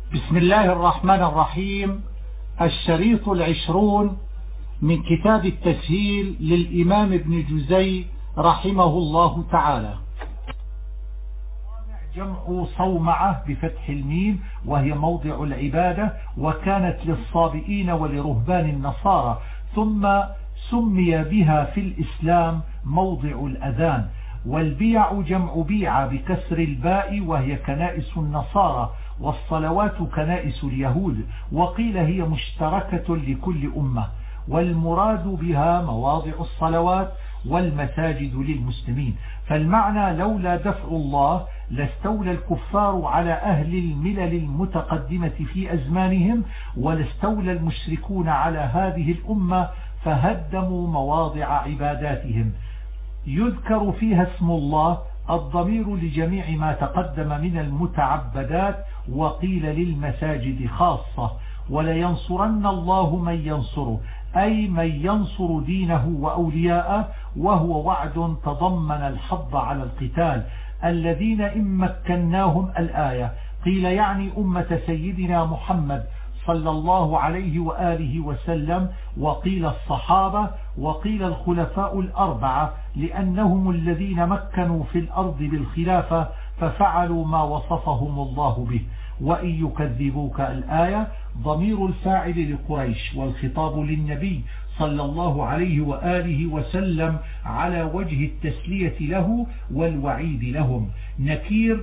بسم الله الرحمن الرحيم. الشريط 20 من كتاب التسهيل للإمام ابن جزي رحمه الله تعالى. جمع صومعة بفتح الميم، وهي موضع العبادة، وكانت للصابئين ولرهبان النصارى، ثم سمي بها في الإسلام موضع الأذان. والبيع جمع بيع بكسر الباء، وهي كنائس النصارى، والصلوات كنائس اليهود، وقيل هي مشتركة لكل أمة. والمراد بها مواضع الصلوات والمساجد للمسلمين. فالمعنى لولا دفع الله لاستولى الكفار على أهل الملل المتقدمة في أزمانهم، ولاستولى المشركون على هذه الأمة فهدموا مواضع عباداتهم. يذكر فيها اسم الله الضمير لجميع ما تقدم من المتعبدات، وقيل للمساجد خاصة. ولينصرن الله من ينصره، أي من ينصر دينه وأولياءه، وهو وعد تضمن الحض على القتال. الذين إن مكناهم الآية، قيل يعني أمة سيدنا محمد صلى الله عليه وآله وسلم، وقيل الصحابة، وقيل الخلفاء الأربعة، لأنهم الذين مكنوا في الأرض بالخلافة ففعلوا ما وصفهم الله به. وإن يكذبوك الآية ضمير الفاعل لقريش، والخطاب للنبي صلى الله عليه وآله وسلم على وجه التسلية له والوعيد لهم. نكير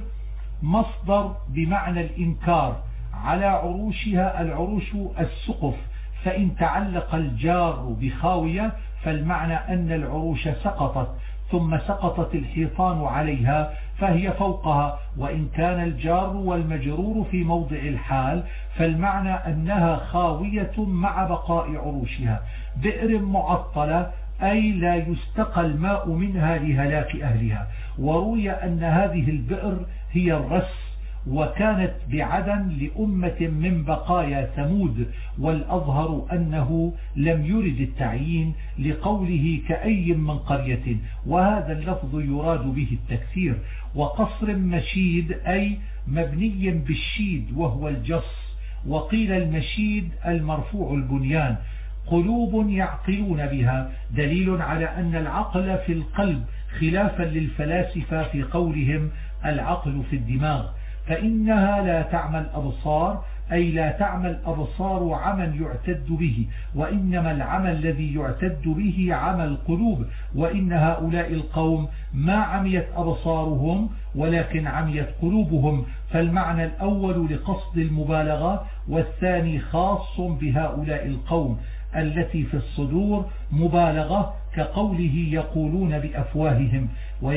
مصدر بمعنى الإنكار. على عروشها، العروش السقف، فإن تعلق الجار بخاوية فالمعنى أن العروش سقطت، ثم سقطت الحيطان عليها فهي فوقها. وإن كان الجار والمجرور في موضع الحال فالمعنى أنها خاوية مع بقاء عروشها. بئر معطلة، أي لا يستقى الماء منها لهلاك أهلها. وروي أن هذه البئر هي الرس، وكانت بعدن لأمة من بقايا ثمود، والأظهر أنه لم يرد التعيين لقوله كأي من قرية، وهذا اللفظ يراد به التكثير. وقصر مشيد، أي مبني بالشيد وهو الجص، وقيل المشيد المرفوع البنيان. قلوب يعقلون بها، دليل على أن العقل في القلب، خلافا للفلاسفة في قولهم العقل في الدماغ. فإنها لا تعمى الأبصار، أي لا تعمى الأبصار عمى يعتد به، وإنما العمى الذي يعتد به عمى القلوب. وإن هؤلاء القوم ما عميت أبصارهم ولكن عميت قلوبهم. فالمعنى الأول لقصد المبالغة، والثاني خاص بهؤلاء القوم التي في الصدور مبالغة، كقوله يقولون بأفواههم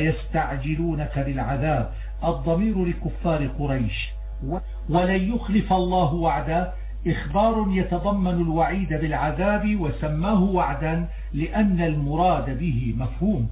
ويستعجلونك بالعذاب. الضمير لكفار قريش. ولن يخلف الله وعده، إخبار يتضمن الوعيد بالعذاب، وسماه وعدا لأن المراد به مفهوم.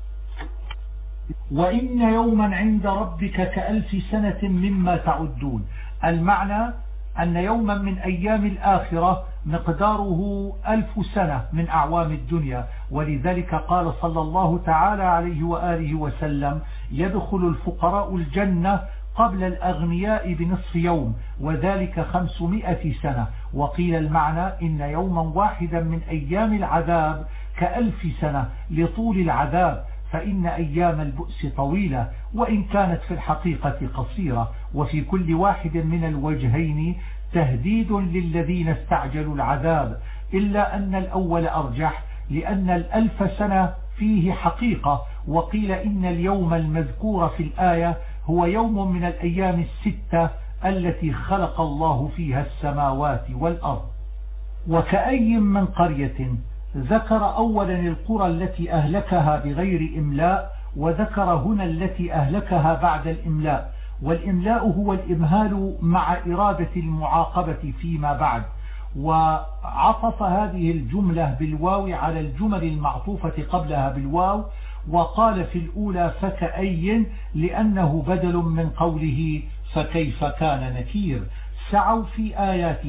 وإن يوما عند ربك كألف سنة مما تعدون. المعنى أن يوما من أيام الآخرة مقداره 1000 سنة من أعوام الدنيا. ولذلك قال صلى الله تعالى عليه وآله وسلم: يدخل الفقراء الجنة قبل الأغنياء بنصف يوم، وذلك 500 سنة. وقيل المعنى إن يوما واحدا من أيام العذاب كألف سنة لطول العذاب، فإن أيام البؤس طويلة وإن كانت في الحقيقة قصيرة. وفي كل واحد من الوجهين تهديد للذين استعجلوا العذاب، إلا أن الأول أرجح، لأن 1000 سنة فيه حقيقة. وقيل إن اليوم المذكور في الآية هو يوم من الأيام الستة التي خلق الله فيها السماوات والأرض. وكأي من قرية، ذكر أولا القرى التي أهلكها بغير إملاء، وذكر هنا التي أهلكها بعد الإملاء. والإملاء هو الإمهال مع إرادة المعاقبة فيما بعد. وعطف هذه الجملة بالواو على الجمل المعطوفة قبلها بالواو، وقال في الأولى فكأي لأنه بدل من قوله فكيف كان نكير. سعوا في آياتنا،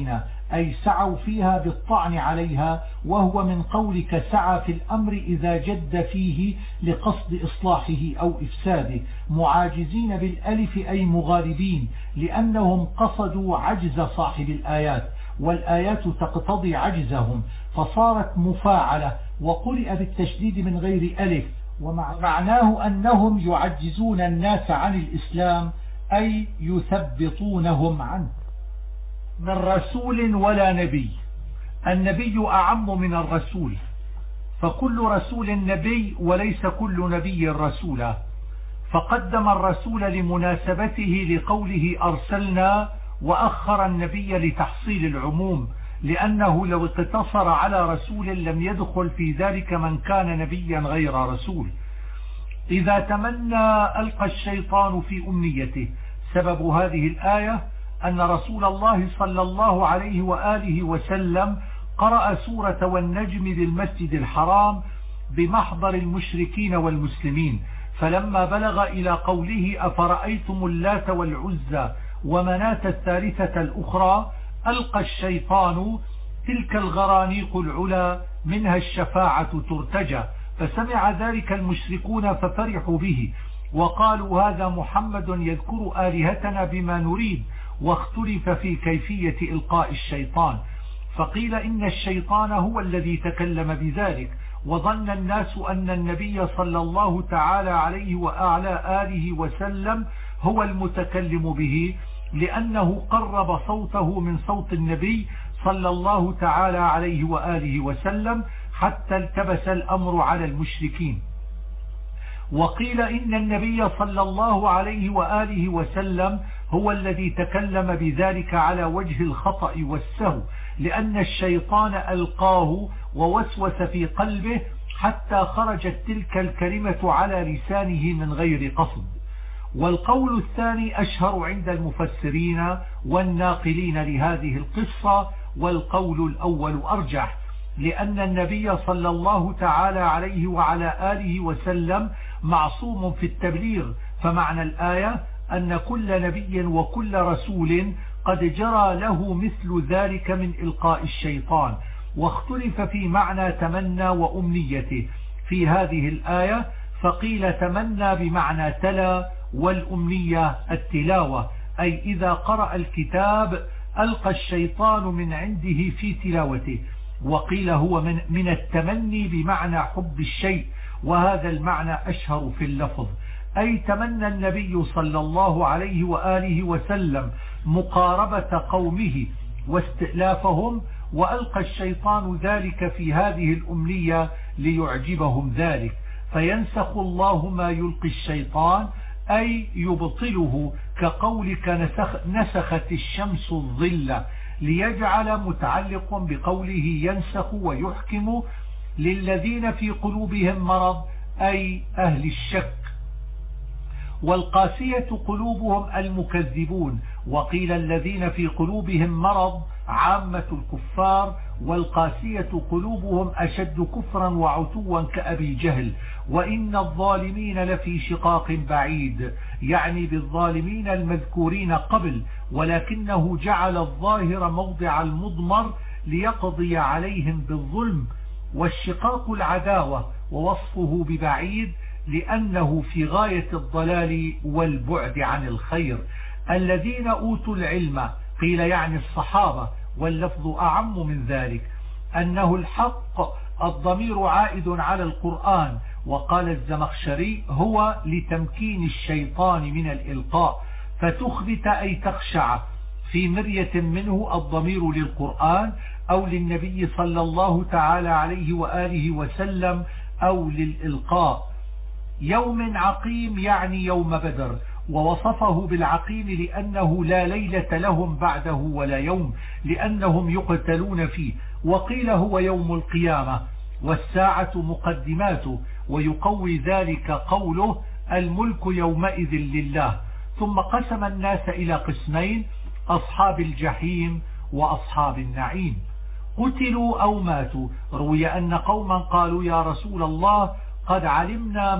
أي سعوا فيها بالطعن عليها، وهو من قولك سعى في الأمر إذا جد فيه لقصد إصلاحه أو إفساده. معاجزين بالألف أي مغالبين، لأنهم قصدوا عجز صاحب الآيات، والآيات تقتضي عجزهم، فصارت مفاعلة، وقرئ بالتشديد من غير ألف، ومعناه أنهم يعجزون الناس عن الإسلام أي يثبطونهم عنه. من رسول ولا نبي. النبي أعم من الرسول، فكل رسول نبي وليس كل نبي رسولا، فقدم الرسول لمناسبته لقوله أرسلنا، وأخر النبي لتحصيل العموم، لأنه لو اقتصر على رسول لم يدخل في ذلك من كان نبيا غير رسول. إذا تمنى ألقى الشيطان في أمنيته. سبب هذه الآية أن رسول الله صلى الله عليه وآله وسلم قرأ سورة والنجم بالمسجد الحرام بمحضر المشركين والمسلمين، فلما بلغ إلى قوله أفرأيتم اللات والعزى ومناة الثالثة الأخرى ألقى الشيطان تلك الغرانيق العلا منها الشفاعة ترتجى، فسمع ذلك المشركون ففرحوا به، وقالوا هذا محمد يذكر آلهتنا بما نريد، واختلف في كيفية إلقاء الشيطان، فقيل إن الشيطان هو الذي تكلم بذلك، وظن الناس أن النبي صلى الله تعالى عليه وعلى آله وسلم هو المتكلم به، لأنه قرب صوته من صوت النبي صلى الله تعالى عليه وآله وسلم حتى التبس الأمر على المشركين. وقيل إن النبي صلى الله عليه وآله وسلم هو الذي تكلم بذلك على وجه الخطأ والسهو، لأن الشيطان ألقاه ووسوس في قلبه حتى خرجت تلك الكلمة على لسانه من غير قصد. والقول الثاني أشهر عند المفسرين والناقلين لهذه القصة، والقول الأول أرجح، لأن النبي صلى الله تعالى عليه وعلى آله وسلم معصوم في التبليغ، فمعنى الآية أن كل نبي وكل رسول قد جرى له مثل ذلك من إلقاء الشيطان. واختلف في معنى تمنى وأمنيته في هذه الآية، فقيل تمنى بمعنى تلا، والأمنية التلاوة، أي إذا قرأ الكتاب ألقى الشيطان من عنده في تلاوته. وقيل هو من التمني بمعنى حب الشيء، وهذا المعنى أشهر في اللفظ، أي تمنى النبي صلى الله عليه وآله وسلم مقاربة قومه واستئلافهم، وألقى الشيطان ذلك في هذه الأمنية ليعجبهم ذلك، فينسخ الله ما يلقي الشيطان أي يبطله، كقولك نسخت الشمس الظل، ليجعل متعلق بقوله ينسخ ويحكم للذين في قلوبهم مرض أي أهل الشك. والقاسية قلوبهم المكذبون، وقيل الذين في قلوبهم مرض عامة الكفار، والقاسية قلوبهم أشد كفرا وعتوا كأبي جهل. وإن الظالمين لفي شقاق بعيد، يعني بالظالمين المذكورين قبل، ولكنه جعل الظاهر موضع المضمر ليقضي عليهم بالظلم، والشقاق العداوة، ووصفه ببعيد لأنه في غاية الضلال والبعد عن الخير. الذين أوتوا العلم قيل يعني الصحابة، واللفظ أعم من ذلك، أنه الحق الضمير عائد على القرآن. وقال الزمخشري هو لتمكين الشيطان من الإلقاء، فتخبت أي تخشع في مرية منه الضمير للقرآن أو للنبي صلى الله تعالى عليه وآله وسلم أو للإلقاء. يوم عقيم يعني يوم بدر، ووصفه بالعقيم لأنه لا ليلة لهم بعده ولا يوم، لأنهم يقتلون فيه. وقيل هو يوم القيامة، والساعة مقدماته، ويقوي ذلك قوله الملك يومئذ لله. ثم قسم الناس إلى قسمين، أصحاب الجحيم وأصحاب النعيم. قتلوا أو ماتوا. روي أن قوما قالوا يا رسول الله قد علمنا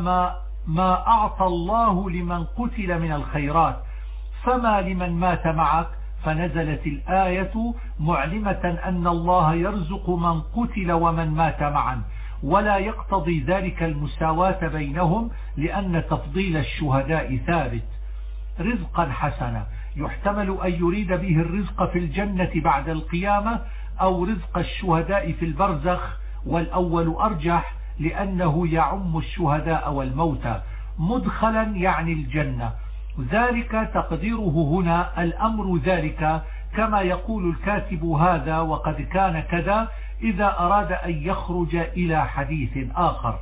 ما أعطى الله لمن قتل من الخيرات، فما لمن مات معك؟ فنزلت الآية معلمة أن الله يرزق من قتل ومن مات معا، ولا يقتضي ذلك المساواة بينهم لأن تفضيل الشهداء ثابت. رزقا حسنا يحتمل أن يريد به الرزق في الجنة بعد القيامة أو رزق الشهداء في البرزخ، والأول أرجح لأنه يعم الشهداء والموتى. مدخلا يعني الجنة، ذلك تقديره هنا الأمر ذلك، كما يقول الكاتب هذا وقد كان كذا إذا أراد أن يخرج إلى حديث آخر.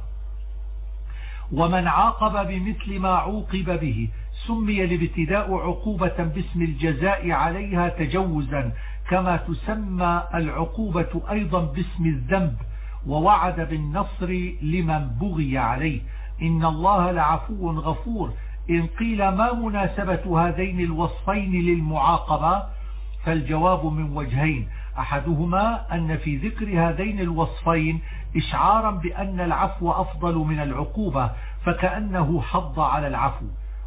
ومن عاقب بمثل ما عوقب به سمي الابتداء عقوبة باسم الجزاء عليها تجوزا، كما تسمى العقوبة أيضا باسم الذنب، ووعد بالنصر لمن بغي عليه. إن الله لعفو غفور. إن قيل ما مناسبة هذين الوصفين للمعاقبة؟ فالجواب من وجهين، أحدهما أن في ذكر هذين الوصفين إشعارا بأن العفو أفضل من العقوبة فكأنه حض على العفو،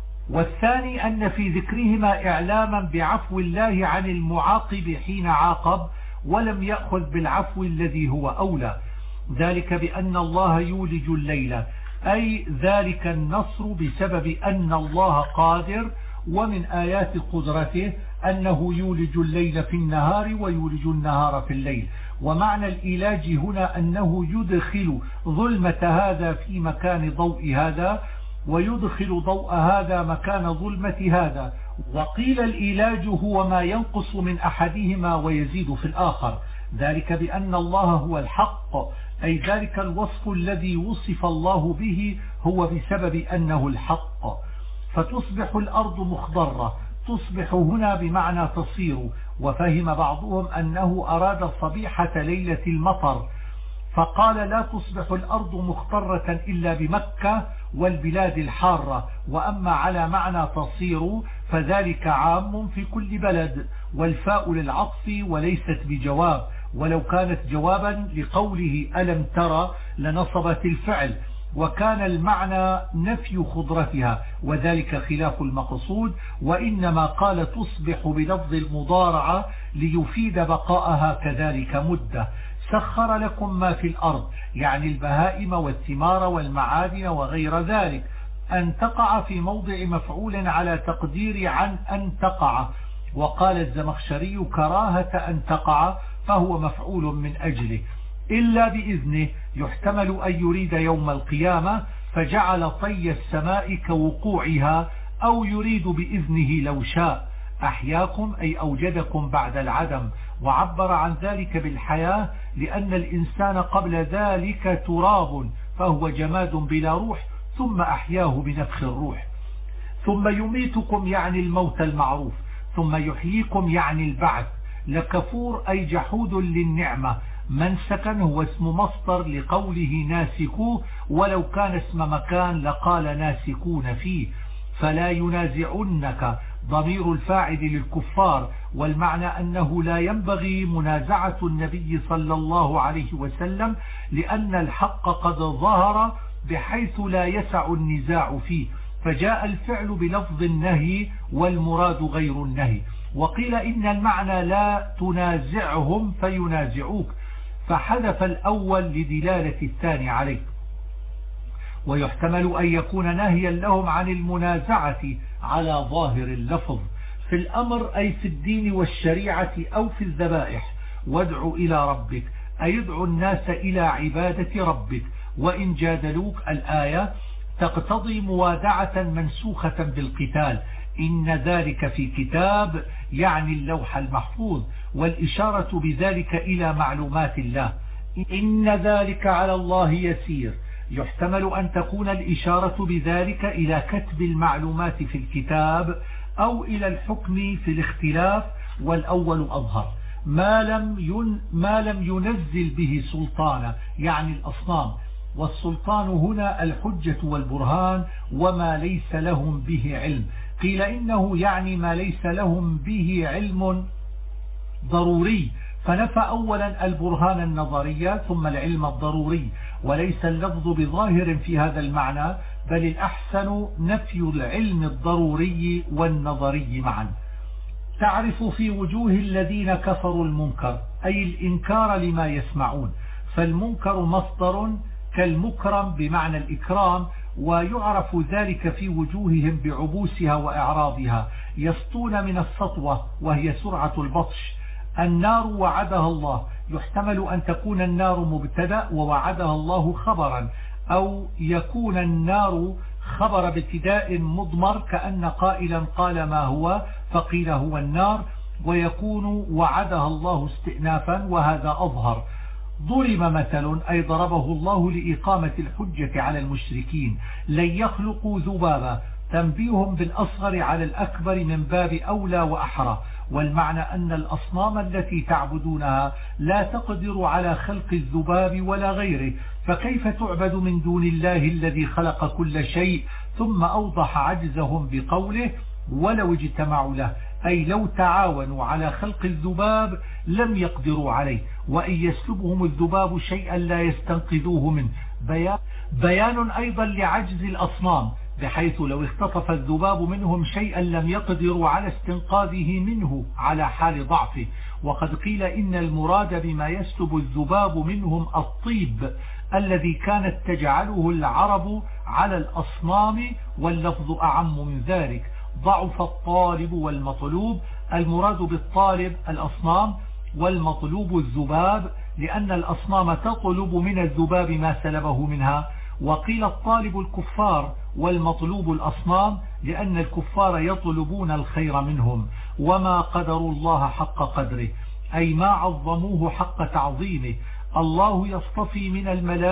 والثاني أن في ذكرهما إعلاما بعفو الله عن المعاقب حين عاقب ولم يأخذ بالعفو الذي هو أولى. ذلك بأن الله يولج الليل، أي ذلك النصر بسبب أن الله قادر، ومن آيات قدرته أنه يولج الليل في النهار ويولج النهار في الليل. ومعنى الإيلاج هنا أنه يدخل ظلمة هذا في مكان ضوء هذا، ويدخل ضوء هذا مكان ظلمة هذا. وقيل الإيلاج هو ما ينقص من أحدهما ويزيد في الآخر، ذلك بأن الله هو الحق، أي ذلك الوصف الذي وصف الله به هو بسبب أنه الحق. فتصبح الأرض مخضرة، تصبح هنا بمعنى تصير، وفهم بعضهم أنه أراد صبيحة ليلة المطر، فقال لا تصبح الأرض مخضرة إلا بمكة والبلاد الحارة. وأما على معنى تصير فذلك عام في كل بلد، والفاء للعطف وليست بجواب، ولو كانت جوابا لقوله ألم ترى لنصبت الفعل، وكان المعنى نفي خضرتها، وذلك خلاف المقصود. وإنما قال تصبح بلفظ المضارعة ليفيد بقاءها كذلك مدة. سخر لكم ما في الأرض، يعني البهائم والثمار والمعادن وغير ذلك. أن تقع في موضع مفعول على تقدير عن أن تقع، وقال الزمخشري كراهة أن تقع فهو مفعول من أجله. إلا بإذنه يحتمل أن يريد يوم القيامة فجعل طي السماء كوقوعها، أو يريد بإذنه لو شاء. أحياكم أي أوجدكم بعد العدم، وعبر عن ذلك بالحياة لأن الإنسان قبل ذلك تراب فهو جماد بلا روح، ثم أحياه بنفخ الروح. ثم يميتكم يعني الموت المعروف، ثم يحييكم يعني البعث. لكفور أي جحود للنعمة. منسكا هو اسم مصدر لقوله ناسكوه، ولو كان اسم مكان لقال ناسكون فيه. فلا ينازعنك ضمير الفاعل للكفار، والمعنى أنه لا ينبغي منازعة النبي صلى الله عليه وسلم، لأن الحق قد ظهر بحيث لا يسع النزاع فيه، فجاء الفعل بلفظ النهي والمراد غير النهي. وقيل إن المعنى لا تنازعهم فينازعوك، فحذف الأول لدلالة الثاني عليه. ويحتمل أن يكون نهيا لهم عن المنازعة على ظاهر اللفظ في الأمر، أي في الدين والشريعة أو في الذبائح. وادع إلى ربك أي ادعو الناس إلى عبادة ربك. وإن جادلوك الآية تقتضي موادعة منسوخة بالقتال. إن ذلك في كتاب يعني اللوح المحفوظ، والإشارة بذلك إلى معلومات الله. إن ذلك على الله يسير. يحتمل أن تكون الإشارة بذلك إلى كتب المعلومات في الكتاب أو إلى الحكم في الاختلاف، والأول أظهر. ما لم ينزل به سلطانا يعني الأصنام، والسلطان هنا الحجة والبرهان، وما ليس لهم به علم. قيل إنه يعني ما ليس لهم به علم ضروري، فنفى أولا البرهان النظري ثم العلم الضروري، وليس اللفظ بظاهر في هذا المعنى، بل الأحسن نفي العلم الضروري والنظري معا. تعرف في وجوه الذين كفروا المنكر أي الإنكار لما يسمعون، فالمنكر مصدر كالمكرم بمعنى الإكرام، ويعرف ذلك في وجوههم بعبوسها وإعراضها، يسطون من السطوة وهي سرعة البطش. النار وعدها الله، يحتمل أن تكون النار مبتدأ ووعدها الله خبرا، أو يكون النار خبر ابتداء مضمر كأن قائلا قال ما هو فقيل هو النار، ويكون وعدها الله استئنافا وهذا أظهر. ضرب مثل أي ضربه الله لإقامة الحجة على المشركين، لن يخلقوا ذبابا، تنبيه بالأصغر على الأكبر من باب أولى وأحرى، والمعنى أن الأصنام التي تعبدونها لا تقدر على خلق الذباب ولا غيره، فكيف تعبد من دون الله الذي خلق كل شيء؟ ثم أوضح عجزهم بقوله ولو اجتمعوا له، أي لو تعاونوا على خلق الذباب لم يقدروا عليه، وإن يسلبهم الذباب شيئا لا يستنقذوه منه. بيان أيضا لعجز الأصنام، بحيث لو اختطف الذباب منهم شيئا لم يقدروا على استنقاذه منه على حال ضعفه. وقد قيل إن المراد بما يسلب الذباب منهم الطيب الذي كانت تجعله العرب على الأصنام، واللفظ أعم من ذلك. ضعف الطالب والمطلوب، المراد بالطالب الأصنام والمطلوب الذباب، لأن الأصنام تطلب من الذباب ما سلبه منها. وقيل الطالب الكفار والمطلوب الأصنام، لأن الكفار يطلبون الخير منهم. وما قدروا الله حق قدره، أي ما عظموه حق تعظيمه. الله يصطفي من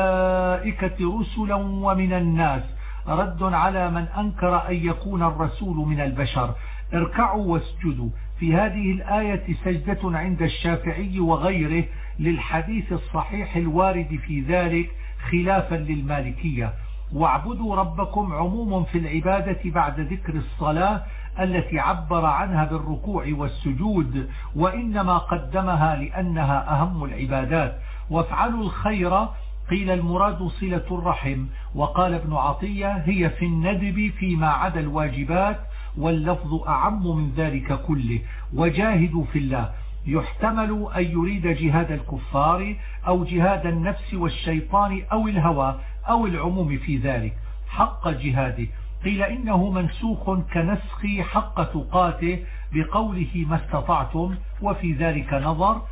الملائكة رسلا ومن الناس، رد على من أنكر أن يكون الرسول من البشر. اركعوا واسجدوا، في هذه الآية سجدة عند الشافعي وغيره للحديث الصحيح الوارد في ذلك خلافا للمالكية. واعبدوا ربكم عموم في العبادة بعد ذكر الصلاة التي عبر عنها بالركوع والسجود، وإنما قدمها لأنها أهم العبادات. وافعلوا الخير، قيل المراد صلة الرحم، وقال ابن عطية هي في الندب فيما عدا الواجبات، واللفظ أعم من ذلك كله. وجاهدوا في الله، يحتمل أن يريد جهاد الكفار أو جهاد النفس والشيطان أو الهوى أو العموم في ذلك حق جهاده. قيل إنه منسوخ كنسخ حق تقاته بقوله ما استطعتم، وفي ذلك نظر،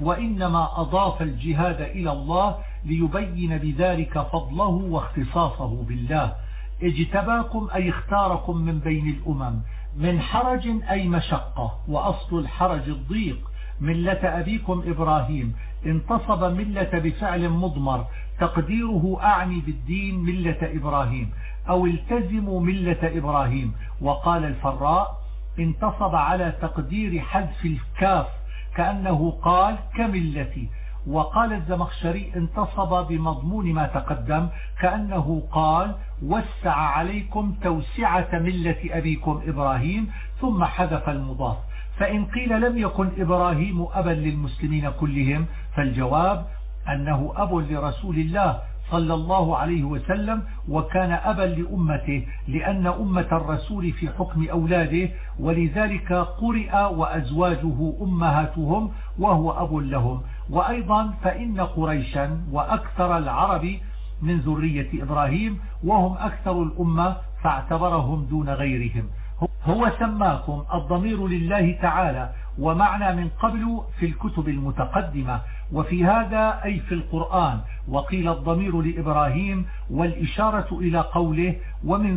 وإنما أضاف الجهاد إلى الله ليبين بذلك فضله واختصاصه بالله. اجتباكم أي اختاركم من بين الأمم، من حرج أي مشقة، وأصل الحرج الضيق. ملة أبيكم إبراهيم، انتصب ملة بفعل مضمر تقديره أعني بالدين ملة إبراهيم، أو التزموا ملة إبراهيم. وقال الفراء انتصب على تقدير حذف الكاف كأنه قال كملتي. وقال الزمخشري انتصب بمضمون ما تقدم كأنه قال وسع عليكم توسعة ملة أبيكم إبراهيم، ثم حذف المضاف. فإن قيل لم يكن إبراهيم أبا للمسلمين كلهم، فالجواب أنه أب لرسول الله صلى الله عليه وسلم، وكان أبا لأمته لأن أمة الرسول في حكم أولاده، ولذلك قرئ وأزواجه أمهاتهم وهو أب لهم. وأيضا فإن قريشا وأكثر العرب من ذرية إبراهيم، وهم أكثر الأمة فاعتبرهم دون غيرهم. هو سماكم، الضمير لله تعالى، ومعنى من قبل في الكتب المتقدمة، وفي هذا أي في القرآن. وقيل الضمير لإبراهيم، والإشارة إلى قوله ومن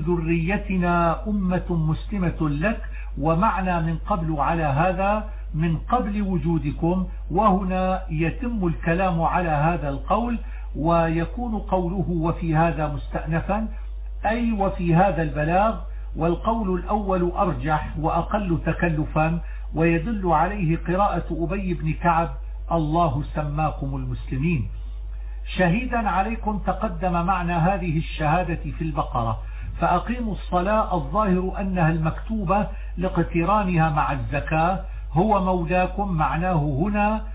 ذريتنا أمة مسلمة لك، ومعنى من قبل على هذا من قبل وجودكم. وهنا يتم الكلام على هذا القول، ويكون قوله وفي هذا مستأنفا أي وفي هذا البلاغ، والقول الأول أرجح وأقل تكلفا، ويدل عليه قراءة أبي بن كعب الله سماكم المسلمين. شهيدا عليكم تقدم معنى هذه الشهادة في البقرة. فأقيموا الصلاة، الظاهر أنها المكتوبة لاقترانها مع الزكاة. هو مولاكم معناه هنا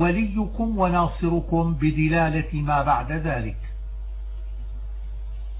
وليكم وناصركم بدلالة ما بعد ذلك.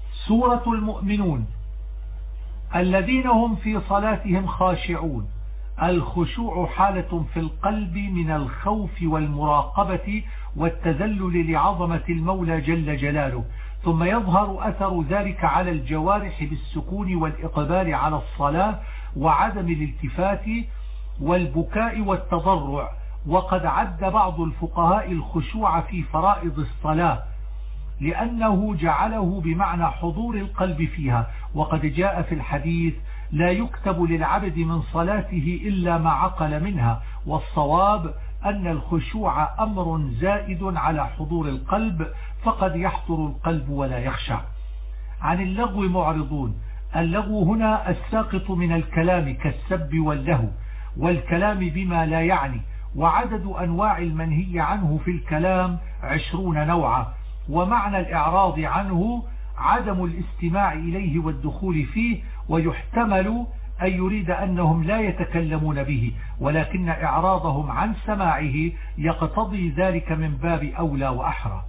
سورة المؤمنون الذين هم في صلاتهم خاشعون، الخشوع حالة في القلب من الخوف والمراقبة والتذلل لعظمة المولى جل جلاله، ثم يظهر أثر ذلك على الجوارح بالسكون والإقبال على الصلاة وعدم الالتفات والبكاء والتضرع. وقد عد بعض الفقهاء الخشوع في فرائض الصلاة لأنه جعله بمعنى حضور القلب فيها، وقد جاء في الحديث: لا يكتب للعبد من صلاته إلا ما عقل منها. والصواب أن الخشوع أمر زائد على حضور القلب، فقد يحضر القلب ولا يخشع. عن اللغو معرضون. اللغو هنا الساقط من الكلام كالسب واللهو والكلام بما لا يعني. وعدد أنواع المنهي عنه في الكلام 20 نوعا. ومعنى الإعراض عنه عدم الاستماع إليه والدخول فيه، ويحتمل أن يريد أنهم لا يتكلمون به، ولكن إعراضهم عن سماعه يقتضي ذلك من باب أولى وأحرى.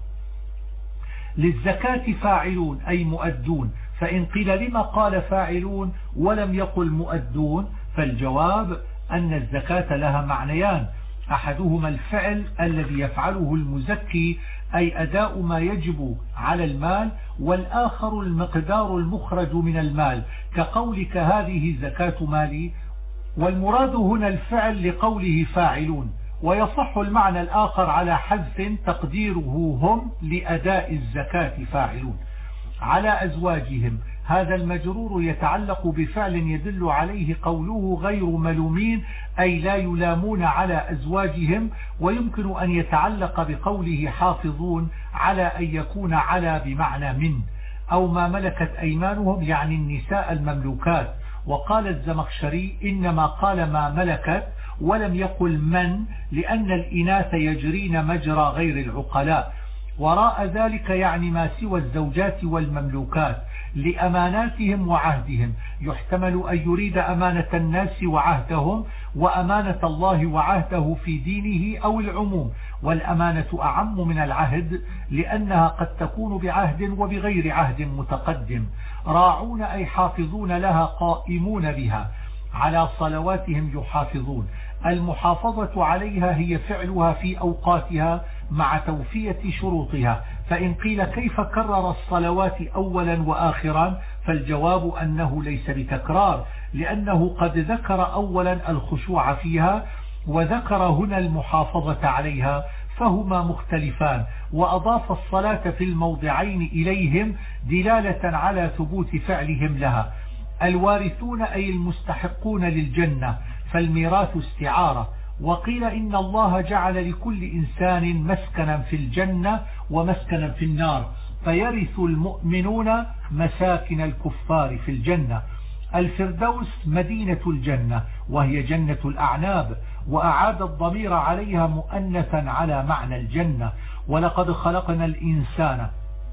للزكاة فاعلون أي مؤدون. فإن قيل لما قال فاعلون ولم يقل مؤدون، فالجواب أن الزكاة لها معنيان: أحدهما الفعل الذي يفعله المزكي أي أداء ما يجب على المال، والآخر المقدار المخرج من المال كقولك هذه زكاة مالي. والمراد هنا الفعل لقوله فاعلون. ويصح المعنى الآخر على حذف تقديره هم لأداء الزكاة فاعلون. على أزواجهم، هذا المجرور يتعلق بفعل يدل عليه قوله غير ملومين أي لا يلامون على أزواجهم، ويمكن أن يتعلق بقوله حافظون على أن يكون على بمعنى من، أو ما ملكت أيمانهم يعني النساء المملوكات. وقال الزمخشري إنما قال ما ملكت ولم يقل من، لأن الإناث يجرين مجرى غير العقلاء، وراء ذلك يعني ما سوى الزوجات والمملوكات لأماناتهم وعهدهم. يحتمل أن يريد أمانة الناس وعهدهم، وأمانة الله وعهده في دينه، أو العموم. والأمانة أعم من العهد لأنها قد تكون بعهد وبغير عهد متقدم. راعون أي حافظون لها قائمون بها، على صلواتهم يحافظون. المحافظة عليها هي فعلها في أوقاتها مع توفية شروطها. فإن قيل كيف كرر الصلوات أولا وآخرا، فالجواب أنه ليس بتكرار، لأنه قد ذكر أولا الخشوع فيها وذكر هنا المحافظة عليها، فهما مختلفان. وأضاف الصلاة في الموضعين إليهم دلالة على ثبوت فعلهم لها. الوارثون أي المستحقون للجنة، فالميراث استعارة. وقيل إن الله جعل لكل إنسان مسكنا في الجنة ومسكنا في النار، فيرث المؤمنون مساكن الكفار في الجنة. الفردوس مدينة الجنة وهي جنة الأعناب، وأعاد الضمير عليها مؤنثا على معنى الجنة. ولقد خلقنا الإنسان.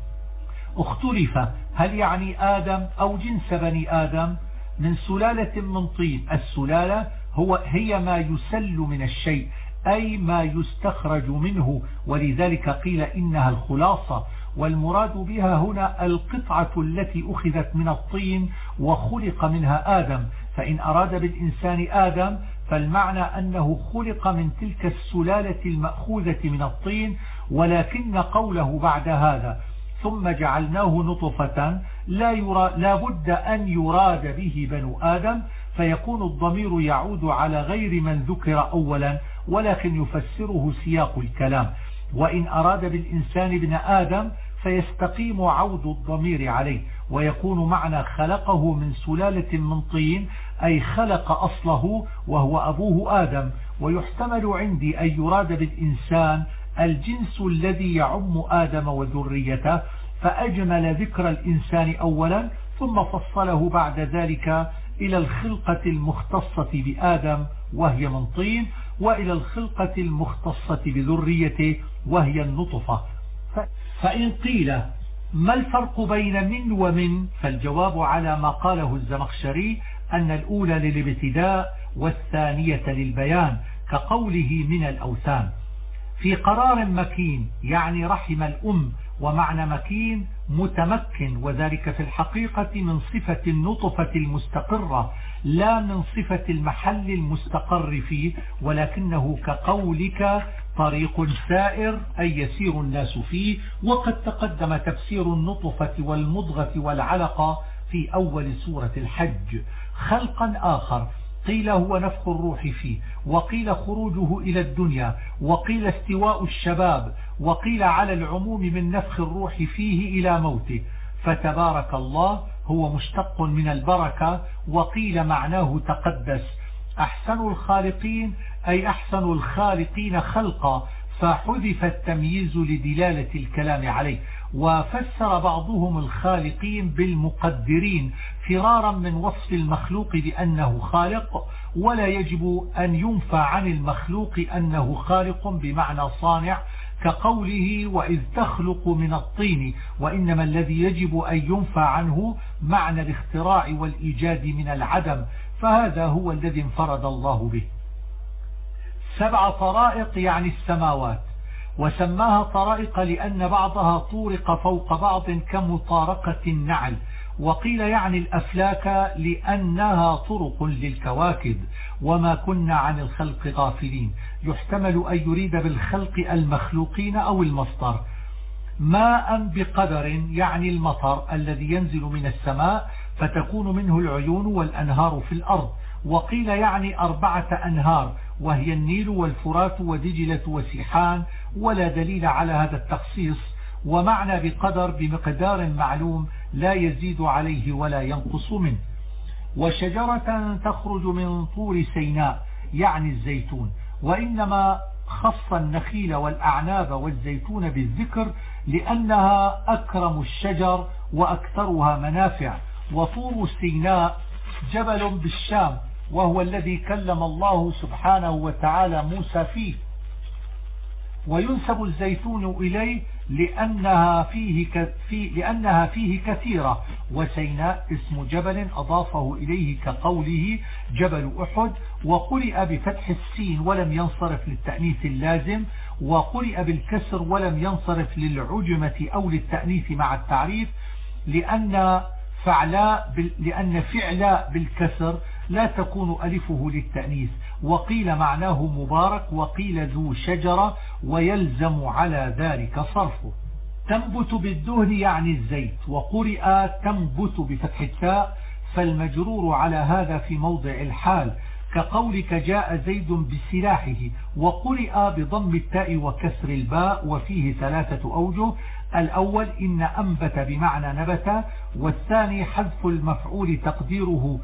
اختلف هل يعني آدم أو جنس بني آدم من سلالة من طين. السلالة هي ما يسل من الشيء أي ما يستخرج منه، ولذلك قيل إنها الخلاصة. والمراد بها هنا القطعة التي أخذت من الطين وخلق منها آدم. فإن أراد بالإنسان آدم فالمعنى أنه خلق من تلك السلالة المأخوذة من الطين، ولكن قوله بعد هذا ثم جعلناه نطفة لا بد أن يراد به بنو آدم، فيكون الضمير يعود على غير من ذكر أولا، ولكن يفسره سياق الكلام. وإن أراد بالإنسان ابن آدم فيستقيم عود الضمير عليه، ويكون معنى خلقه من سلالة من طين أي خلق أصله وهو أبوه آدم. ويحتمل عندي أن يراد بالإنسان الجنس الذي يعم آدم وذريته، فأجمل ذكر الإنسان أولا ثم فصله بعد ذلك إلى الخلقة المختصة بآدم وهي من طين، وإلى الخلقة المختصة بذريته وهي النطفة. فإن قيل ما الفرق بين من ومن، فالجواب على ما قاله الزمخشري أن الأولى للابتداء والثانية للبيان، كقوله من الأوثان. في قرار مكين يعني رحم الأم، ومعنى مكين متمكن، وذلك في الحقيقة من صفة النطفة المستقرة لا من صفة المحل المستقر فيه، ولكنه كقولك طريق سائر أي يسير الناس فيه. وقد تقدم تفسير النطفة والمضغة والعلقة في أول سورة الحج. خلقا آخر قيل هو نفخ الروح فيه، وقيل خروجه إلى الدنيا، وقيل استواء الشباب، وقيل على العموم من نفخ الروح فيه إلى موته. فتبارك الله هو مشتق من البركة، وقيل معناه تقدس. أحسن الخالقين أي أحسن الخالقين خلقا، فحذف التمييز لدلالة الكلام عليه. وفسر بعضهم الخالقين بالمقدرين فرارا من وصف المخلوق بأنه خالق، ولا يجب أن ينفى عن المخلوق أنه خالق بمعنى صانع، كقوله وإذ تخلق من الطين، وإنما الذي يجب أن ينفى عنه معنى الاختراع والإيجاد من العدم، فهذا هو الذي انفرد الله به. 7 طرائق يعني السماوات، وسماها طرائق لأن بعضها طورق فوق بعض كمطارقة النعل، وقيل يعني الأفلاك لأنها طرق للكواكب. وما كنا عن الخلق غافلين، يحتمل أن يريد بالخلق المخلوقين أو المصدر. ماء بقدر يعني المطر الذي ينزل من السماء فتكون منه العيون والأنهار في الأرض. وقيل يعني 4 أنهار، وهي النيل والفرات ودجلة وسيحان، ولا دليل على هذا التخصيص. ومعنى بقدر بمقدار معلوم لا يزيد عليه ولا ينقص منه. وشجرة تخرج من طور سيناء يعني الزيتون، وإنما خص النخيل والأعناب والزيتون بالذكر لأنها أكرم الشجر وأكثرها منافع. وطور سيناء جبل بالشام، وهو الذي كلم الله سبحانه وتعالى موسى فيه. وينسب الزيتون إليه لأنها فيه كثيرة. وسيناء اسم جبل أضافه إليه كقوله جبل أحد. وقرئ بفتح السين ولم ينصرف للتأنيث اللازم، وقرئ بالكسر ولم ينصرف للعجمة أو للتأنيث مع التعريف، لأن فعلاء بالكسر لا تكون ألفه للتأنيث. وقيل معناه مبارك، وقيل ذو شجرة، ويلزم على ذلك صرفه. تنبت بالدهن يعني الزيت، وقرئ تنبت بفتح التاء، فالمجرور على هذا في موضع الحال، كقولك جاء زيد بسلاحه. وقرئ بضم التاء وكسر الباء، وفيه 3 أوجه. الأول إن أنبت بمعنى نبت، والثاني حذف المفعول تقديره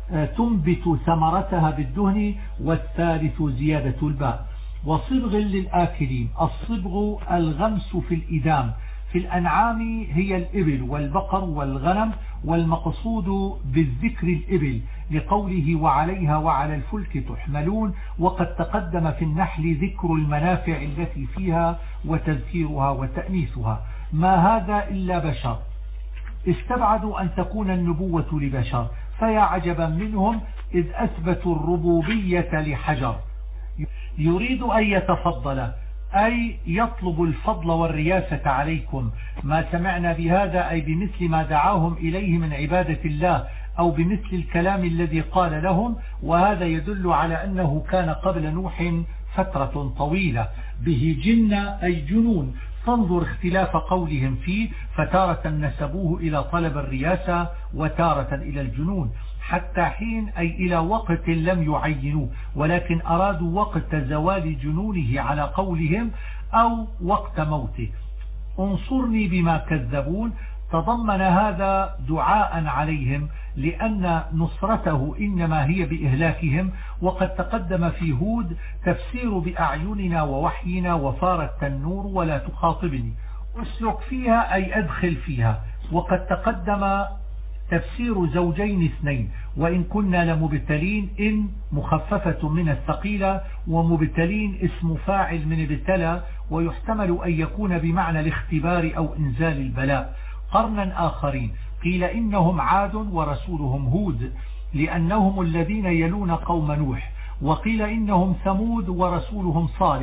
تنبت ثمرتها بالدهن، والثالث زيادة الباء. وصبغ للآكلين، الصبغ الغمس في الإدام. في الأنعام هي الإبل والبقر والغنم، والمقصود بالذكر الإبل لقوله وعليها وعلى الفلك تحملون. وقد تقدم في النحل ذكر المنافع التي فيها وتذكيرها وتأنيثها. ما هذا إلا بشر، استبعدوا أن تكون النبوة لبشر، فيا عجبا منهم إذ أثبتوا الربوبية لحجر. يريد أن يتفضل أي يطلب الفضل والرياسة عليكم. ما سمعنا بهذا أي بمثل ما دعاهم إليه من عبادة الله، أو بمثل الكلام الذي قال لهم. وهذا يدل على أنه كان قبل نوح فترة طويلة. به جنة أي جنون، فانظر اختلاف قولهم فيه، فتارة نسبوه إلى طلب الرياسة وتارة إلى الجنون. حتى حين أي إلى وقت لم يعينوه، ولكن أرادوا وقت زوال جنونه على قولهم، أو وقت موته. انصرني بما كذبون، تضمن هذا دعاء عليهم، لأن نصرته إنما هي بإهلاكهم. وقد تقدم في هود تفسير بأعيننا ووحينا وفار التنور ولا تخاطبني، اسلك فيها أي أدخل فيها. وقد تقدم تفسير زوجين اثنين، وإن كنا لمبتلين، إن مخففة من الثقيلة، ومبتلين اسم فاعل من ابتلى، ويحتمل أن يكون بمعنى الاختبار أو إنزال البلاء. قرنا آخرين قيل إنهم عاد ورسولهم هود، لأنهم الذين يلون قوم نوح. وقيل إنهم ثمود ورسولهم صالح،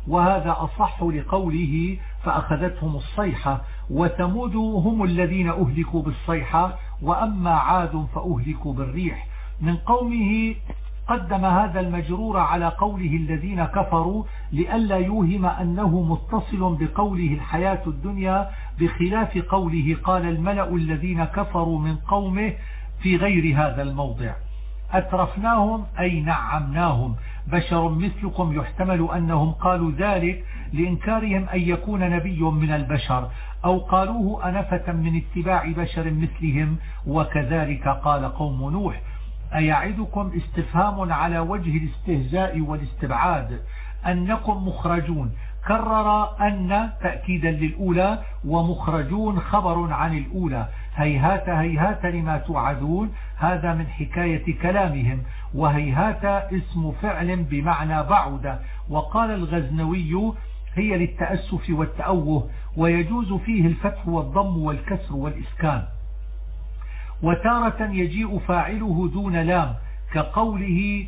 وهذا أصح لقوله فأخذتهم الصيحة، وثمود هم الذين أهلكوا بالصيحة، وأما عاد فأهلكوا بالريح. من قومه قدم هذا المجرور على قوله الذين كفروا لئلا يوهم أنه متصل بقوله الحياة الدنيا، بخلاف قوله قال الملأ الذين كفروا من قومه في غير هذا الموضع. أترفناهم أي نعمناهم، بشر مثلكم، يحتمل أنهم قالوا ذلك لإنكارهم أن يكون نبي من البشر، أو قالوه أنفة من اتباع بشر مثلهم، وكذلك قال قوم نوح. أيعدكم استفهام على وجه الاستهزاء والاستبعاد أنكم مخرجون، كرر أن تأكيدا للأولى، ومخرجون خبر عن الأولى. هيهات هيهات لما توعدون، هذا من حكاية كلامهم، وهيهات اسم فعل بمعنى بعد. وقال الغزنوي هي للتأسف والتأوه، ويجوز فيه الفتح والضم والكسر والإسكان. وتارة يجيء فاعله دون لام كقوله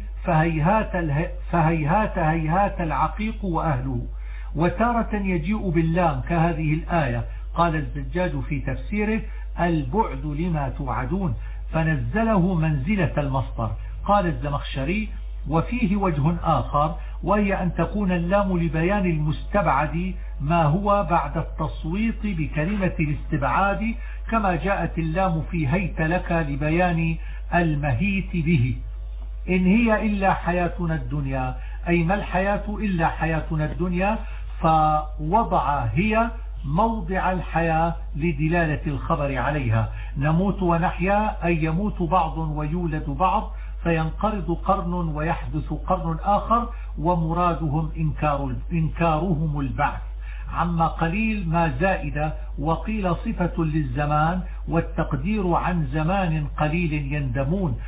فهيهات هيهات العقيق وأهله، وتارة يجيء باللام كهذه الآية. قال الزجاج في تفسيره البعد لما توعدون، فنزله منزلة المصدر. قال الزمخشري وفيه وجه آخر، وهي أن تكون اللام لبيان المستبعد ما هو بعد التصويت بكلمة الاستبعاد، كما جاءت اللام في هيت لك لبيان المهيت به. إن هي إلا حياتنا الدنيا، أي ما الحياة إلا حياتنا الدنيا، فوضع هي موضع الحياة لدلالة الخبر عليها. نموت ونحيا أي يموت بعض ويولد بعض، فينقرض قرن ويحدث قرن آخر، ومرادهم إنكارهم البعث. عما قليل ما زائدة، وقيل صفة للزمان، والتقدير عن زمان قليل يندمون.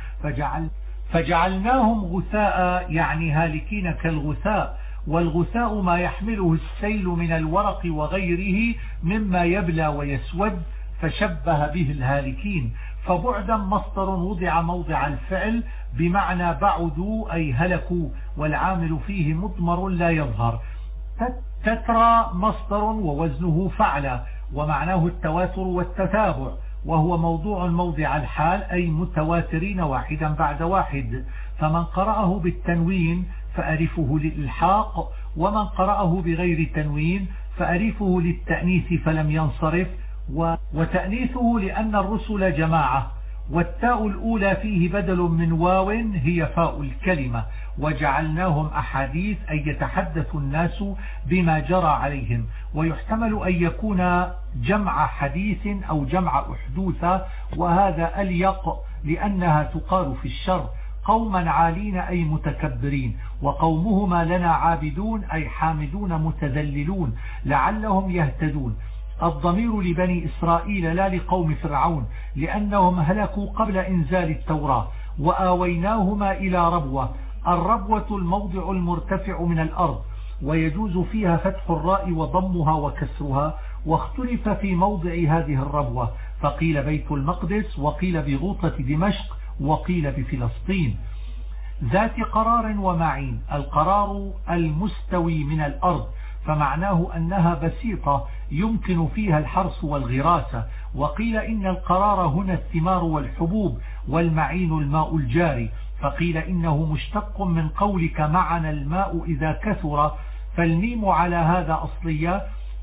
فجعلناهم غثاء يعني هالكين كالغثاء، والغثاء ما يحمله السيل من الورق وغيره مما يبلى ويسود، فشبه به الهالكين. فبعدا مصدر وضع موضع الفعل بمعنى بعدوا أي هلكوا، والعامل فيه مضمر لا يظهر. تترى مصدر ووزنه فعل، ومعناه التواتر والتتابع، وهو موضوع موضع الحال أي متواترين واحدا بعد واحد. فمن قرأه بالتنوين فألفه للإلحاق، ومن قرأه بغير تنوين فألفه للتأنيث فلم ينصرف، وتأنيثه لأن الرسل جماعة. والتاء الأولى فيه بدل من واو هي فاء الكلمة. وجعلناهم أحاديث أي يتحدث الناس بما جرى عليهم، ويحتمل أن يكون جمع حديث أو جمع أحدوثة، وهذا أليق لأنها تقال في الشر. قوما عالين أي متكبرين، وقومهما لنا عابدون أي حامدون متذللون لعلهم يهتدون. الضمير لبني إسرائيل لا لقوم فرعون، لأنهم هلكوا قبل إنزال التوراة. وآويناهما إلى ربوة، الربوة الموضع المرتفع من الأرض، ويجوز فيها فتح الراء وضمها وكسرها. واختلف في موضع هذه الربوة، فقيل بيت المقدس، وقيل بغوطة دمشق، وقيل بفلسطين. ذات قرار ومعين، القرار المستوي من الأرض، فمعناه أنها بسيطة يمكن فيها الحرث والغراسة. وقيل إن القرار هنا الثمار والحبوب، والمعين الماء الجاري. فقيل إنه مشتق من قولك معنا الماء إذا كثر، فالميم على هذا أصلية،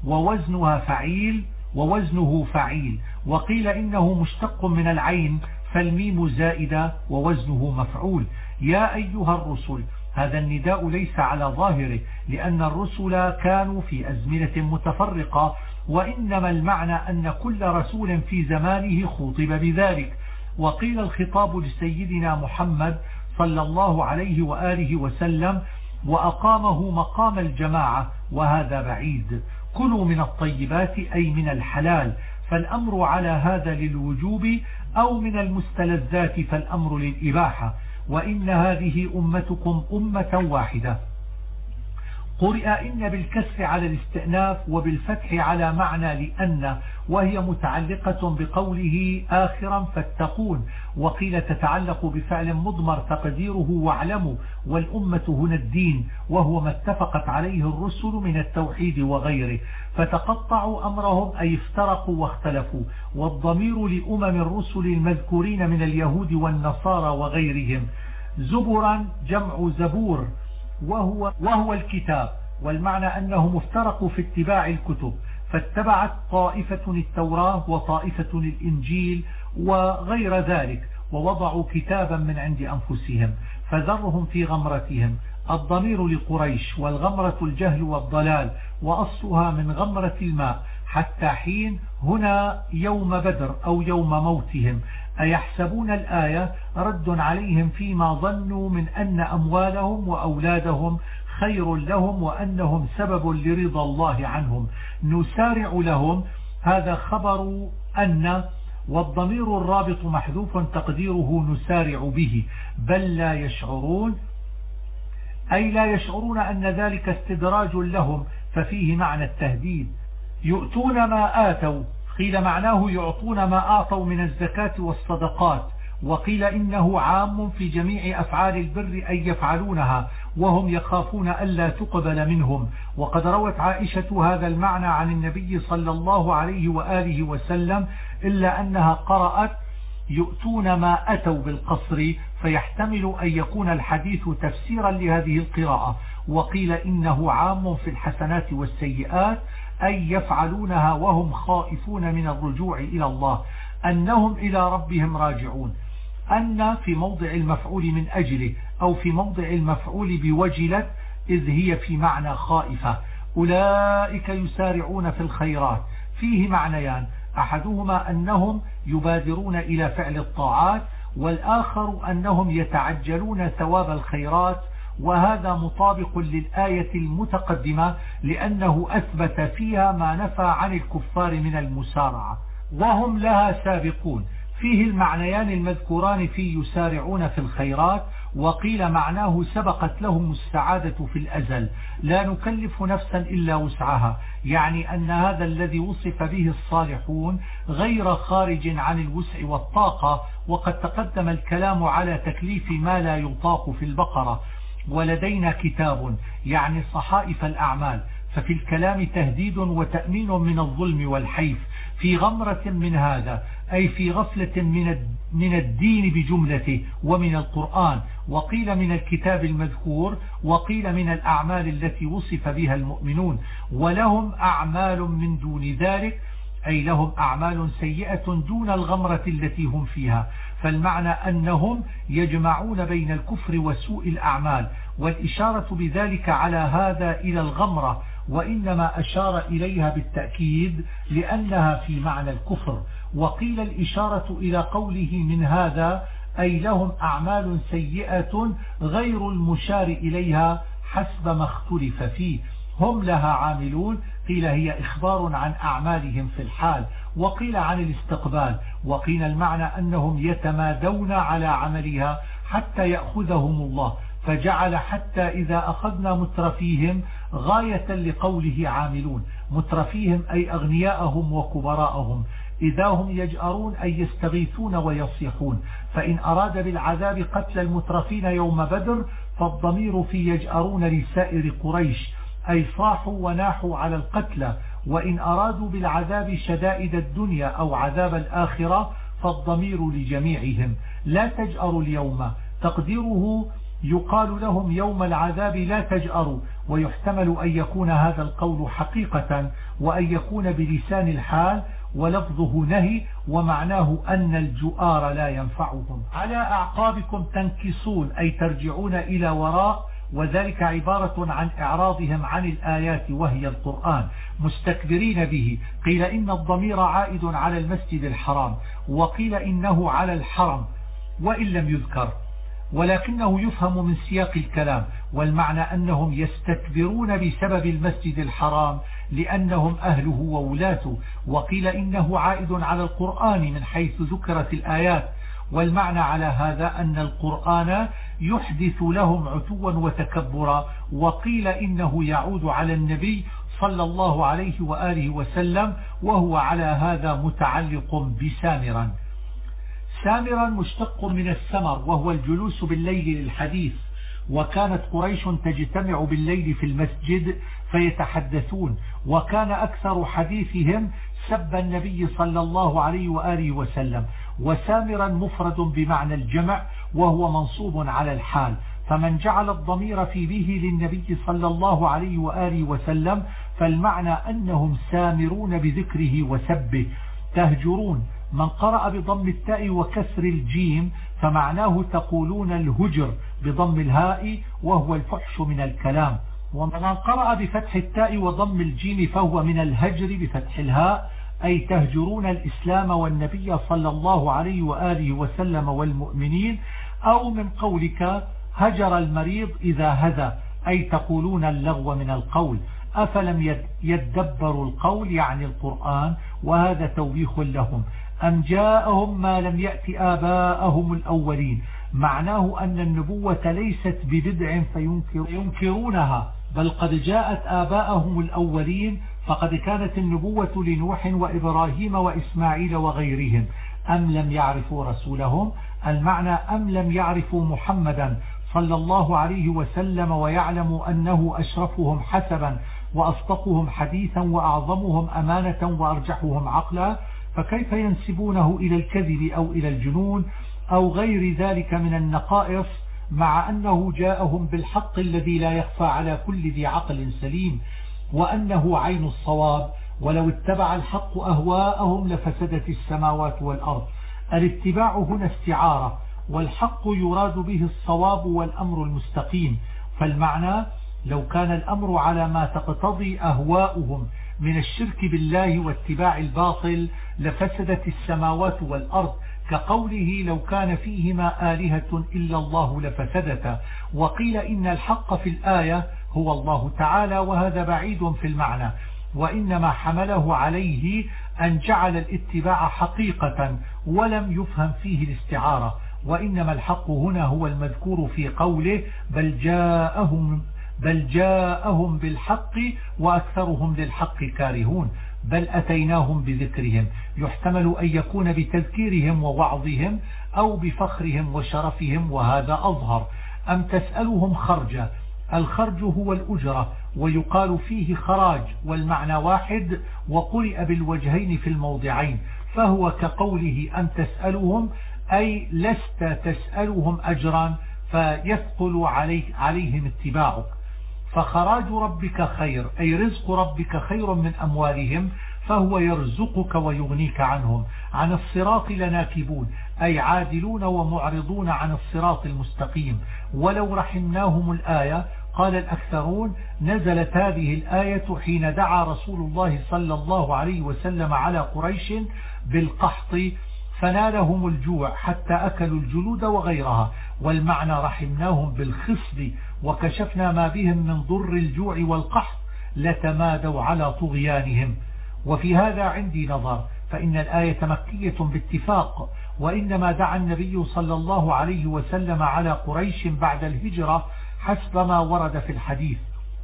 ووزنه فعيل. وقيل إنه مشتق من العين، فالميم زائدة ووزنه مفعول. يا أيها الرسل، هذا النداء ليس على ظاهره، لأن الرسل كانوا في أزمنة متفرقة، وإنما المعنى أن كل رسول في زمانه خطب بذلك. وقيل الخطاب لسيدنا محمد صلى الله عليه وآله وسلم، وأقامه مقام الجماعة، وهذا بعيد. كلوا من الطيبات أي من الحلال، فالأمر على هذا للوجوب، أو من المستلذات فالأمر للإباحة. وإن هذه أمتكم أمة واحدة. قرئ إن بالكسر على الاستئناف وبالفتح على معنى لأن، وهي متعلقة بقوله آخرا فاتقون. وقيل تتعلق بفعل مضمر تقديره واعلموا، والأمة هنا الدين، وهو ما اتفقت عليه الرسل من التوحيد وغيره. فتقطعوا أمرهم أي افترقوا واختلفوا. والضمير لأمم الرسل المذكورين من اليهود والنصارى وغيرهم. زبرا جمع زبور وهو الكتاب، والمعنى أنهم افترقوا في اتباع الكتب، فاتبعت طائفة التوراة وطائفة الإنجيل وغير ذلك، ووضعوا كتابا من عند أنفسهم فذرهم في غمرتهم. الضمير لقريش، والغمرة الجهل والضلال، وأصلها من غمرة الماء. حتى حين هنا يوم بدر أو يوم موتهم. أيحسبون الآية رد عليهم فيما ظنوا من أن أموالهم وأولادهم خير لهم وأنهم سبب لرضا الله عنهم. نسارع لهم هذا خبر أن، والضمير الرابط محذوف تقديره نسارع به. بل لا يشعرون، أي لا يشعرون أن ذلك استدراج لهم، ففيه معنى التهديد. يؤتون ما آتوا، قيل معناه يعطون ما أعطوا من الزكاة والصدقات، وقيل إنه عام في جميع أفعال البر أن يفعلونها وهم يخافون ألا تقبل منهم. وقد روت عائشة هذا المعنى عن النبي صلى الله عليه وآله وسلم، إلا أنها قرأت يؤتون ما أتوا بالقصر، فيحتمل أن يكون الحديث تفسيرا لهذه القراءة. وقيل إنه عام في الحسنات والسيئات أي يفعلونها وهم خائفون من الرجوع إلى الله، أنهم إلى ربهم راجعون. أن في موضع المفعول من أجله، أو في موضع المفعول بوجلت، إذ هي في معنى خائفة. أولئك يسارعون في الخيرات، فيه معنيان، أحدهما أنهم يبادرون إلى فعل الطاعات، والآخر أنهم يتعجلون ثواب الخيرات. وهذا مطابق للآية المتقدمة، لأنه أثبت فيها ما نفى عن الكفار من المسارعة، وهم لها سابقون. فيه المعنيان المذكوران في يسارعون في الخيرات. وقيل معناه سبقت لهم السعادة في الأزل، لا نكلف نفسا إلا وسعها، يعني أن هذا الذي وصف به الصالحون غير خارج عن الوسع والطاقة. وقد تقدم الكلام على تكليف ما لا يطاق في البقرة. ولدينا كتاب، يعني صحائف الأعمال، ففي الكلام تهديد وتأمين من الظلم والحيف، في غمرة من هذا أي في غفلة من الدين بجملته ومن القرآن. وقيل من الكتاب المذكور، وقيل من الأعمال التي وصف بها المؤمنون. ولهم أعمال من دون ذلك، أي لهم أعمال سيئة دون الغمرة التي هم فيها. فالمعنى أنهم يجمعون بين الكفر وسوء الأعمال، والإشارة بذلك على هذا إلى الغمرة، وإنما أشار إليها بالتأكيد لأنها في معنى الكفر. وقيل الإشارة إلى قوله من هذا أي لهم أعمال سيئة غير المشار إليها حسب ما اختلف فيه. هم لها عاملون، قيل هي إخبار عن أعمالهم في الحال، وقيل عن الاستقبال. وقيل المعنى أنهم يتمادون على عملها حتى يأخذهم الله، فجعل حتى إذا أخذنا مترفيهم غاية لقوله عاملون. مترفيهم أي أغنياءهم وكبراءهم، إذا هم يجأرون أي يستغيثون ويصيحون. فإن أراد بالعذاب قتل المترفين يوم بدر، فالضمير في يجأرون لسائر قريش، أي صاحوا وناحوا على القتلى. وإن أرادوا بالعذاب شدائد الدنيا أو عذاب الآخرة، فالضمير لجميعهم. لا تجأروا اليوم، تقديره يقال لهم يوم العذاب لا تجأروا. ويحتمل أن يكون هذا القول حقيقة، وأن يكون بلسان الحال، ولفظه نهي، ومعناه أن الجؤار لا ينفعهم. على أعقابكم تنكصون، أي ترجعون إلى وراء، وذلك عبارة عن إعراضهم عن الآيات وهي القرآن مستكبرين به. قيل إن الضمير عائد على المسجد الحرام، وقيل إنه على الحرم وإن لم يذكر، ولكنه يفهم من سياق الكلام. والمعنى أنهم يستكبرون بسبب المسجد الحرام لأنهم أهله وولاته. وقيل إنه عائد على القرآن من حيث ذكرت الآيات. والمعنى على هذا أن القرآن يحدث لهم عتوا وتكبرا. وقيل إنه يعود على النبي صلى الله عليه وآله وسلم، وهو على هذا متعلق بسامرا. سامرا مشتق من السمر، وهو الجلوس بالليل للحديث. وكانت قريش تجتمع بالليل في المسجد فيتحدثون، وكان أكثر حديثهم سب النبي صلى الله عليه وآله وسلم. وسامرا مفرد بمعنى الجمع، وهو منصوب على الحال، فمن جعل الضمير في به للنبي صلى الله عليه وآله وسلم فالمعنى أنهم سامرون بذكره وسبه. تهجرون من قرأ بضم التاء وكسر الجيم فمعناه تقولون الهجر بضم الهاء، وهو الفحش من الكلام. ومن قرأ بفتح التاء وضم الجيم فهو من الهجر بفتح الهاء، أي تهجرون الإسلام والنبي صلى الله عليه وآله وسلم والمؤمنين. أو من قولك هجر المريض إذا هذا، أي تقولون اللغو من القول. أفلم يدبروا القول يعني القرآن، وهذا توبيخ لهم. أم جاءهم ما لم يأت آباءهم الأولين، معناه أن النبوة ليست ببدع فينكرونها، بل قد جاءت آباءهم الأولين، فقد كانت النبوة لنوح وإبراهيم وإسماعيل وغيرهم. أم لم يعرفوا رسولهم، المعنى أم لم يعرفوا محمدا صلى الله عليه وسلم ويعلموا أنه أشرفهم حسبا وأصدقهم حديثا وأعظمهم أمانة وأرجحهم عقلا، فكيف ينسبونه إلى الكذب أو إلى الجنون أو غير ذلك من النقائص، مع أنه جاءهم بالحق الذي لا يخفى على كل ذي عقل سليم، وأنه عين الصواب. ولو اتبع الحق أهواءهم لفسدت السماوات والأرض. الاتباع هنا استعارة، والحق يراد به الصواب والأمر المستقيم. فالمعنى لو كان الأمر على ما تقتضي أهواؤهم من الشرك بالله واتباع الباطل لفسدت السماوات والأرض، كقوله لو كان فيهما آلهة إلا الله لفسدتا. وقيل إن الحق في الآية هو الله تعالى، وهذا بعيد في المعنى، وإنما حمله عليه أن جعل الاتباع حقيقة ولم يفهم فيه الاستعارة. وإنما الحق هنا هو المذكور في قوله بل جاءهم بالحق وأكثرهم للحق كارهون، بل أتيناهم بذكرهم. يحتمل أن يكون بتذكيرهم ووعظهم أو بفخرهم وشرفهم، وهذا أظهر. أم تسألهم خرجا، الخرج هو الأجرة، ويقال فيه خراج، والمعنى واحد، وقرئ بالوجهين في الموضعين، فهو كقوله أم تسألهم أي لست تسألهم أجرا فيثقل عليهم اتباعك. فخراج ربك خير، أي رزق ربك خير من أموالهم، فهو يرزقك ويغنيك عنهم. عن الصراط لناكبون، أي عادلون ومعرضون عن الصراط المستقيم. ولو رحمناهم الآية، قال الأكثرون نزلت هذه الآية حين دعا رسول الله صلى الله عليه وسلم على قريش بالقحط فنالهم الجوع حتى أكلوا الجلود وغيرها، والمعنى رحمناهم بالخصب وكشفنا ما بهم من ضر الجوع والقحط لتمادوا على طغيانهم. وفي هذا عندي نظر، فإن الآية مكية باتفاق، وإنما دعا النبي صلى الله عليه وسلم على قريش بعد الهجرة حسب ما ورد في الحديث.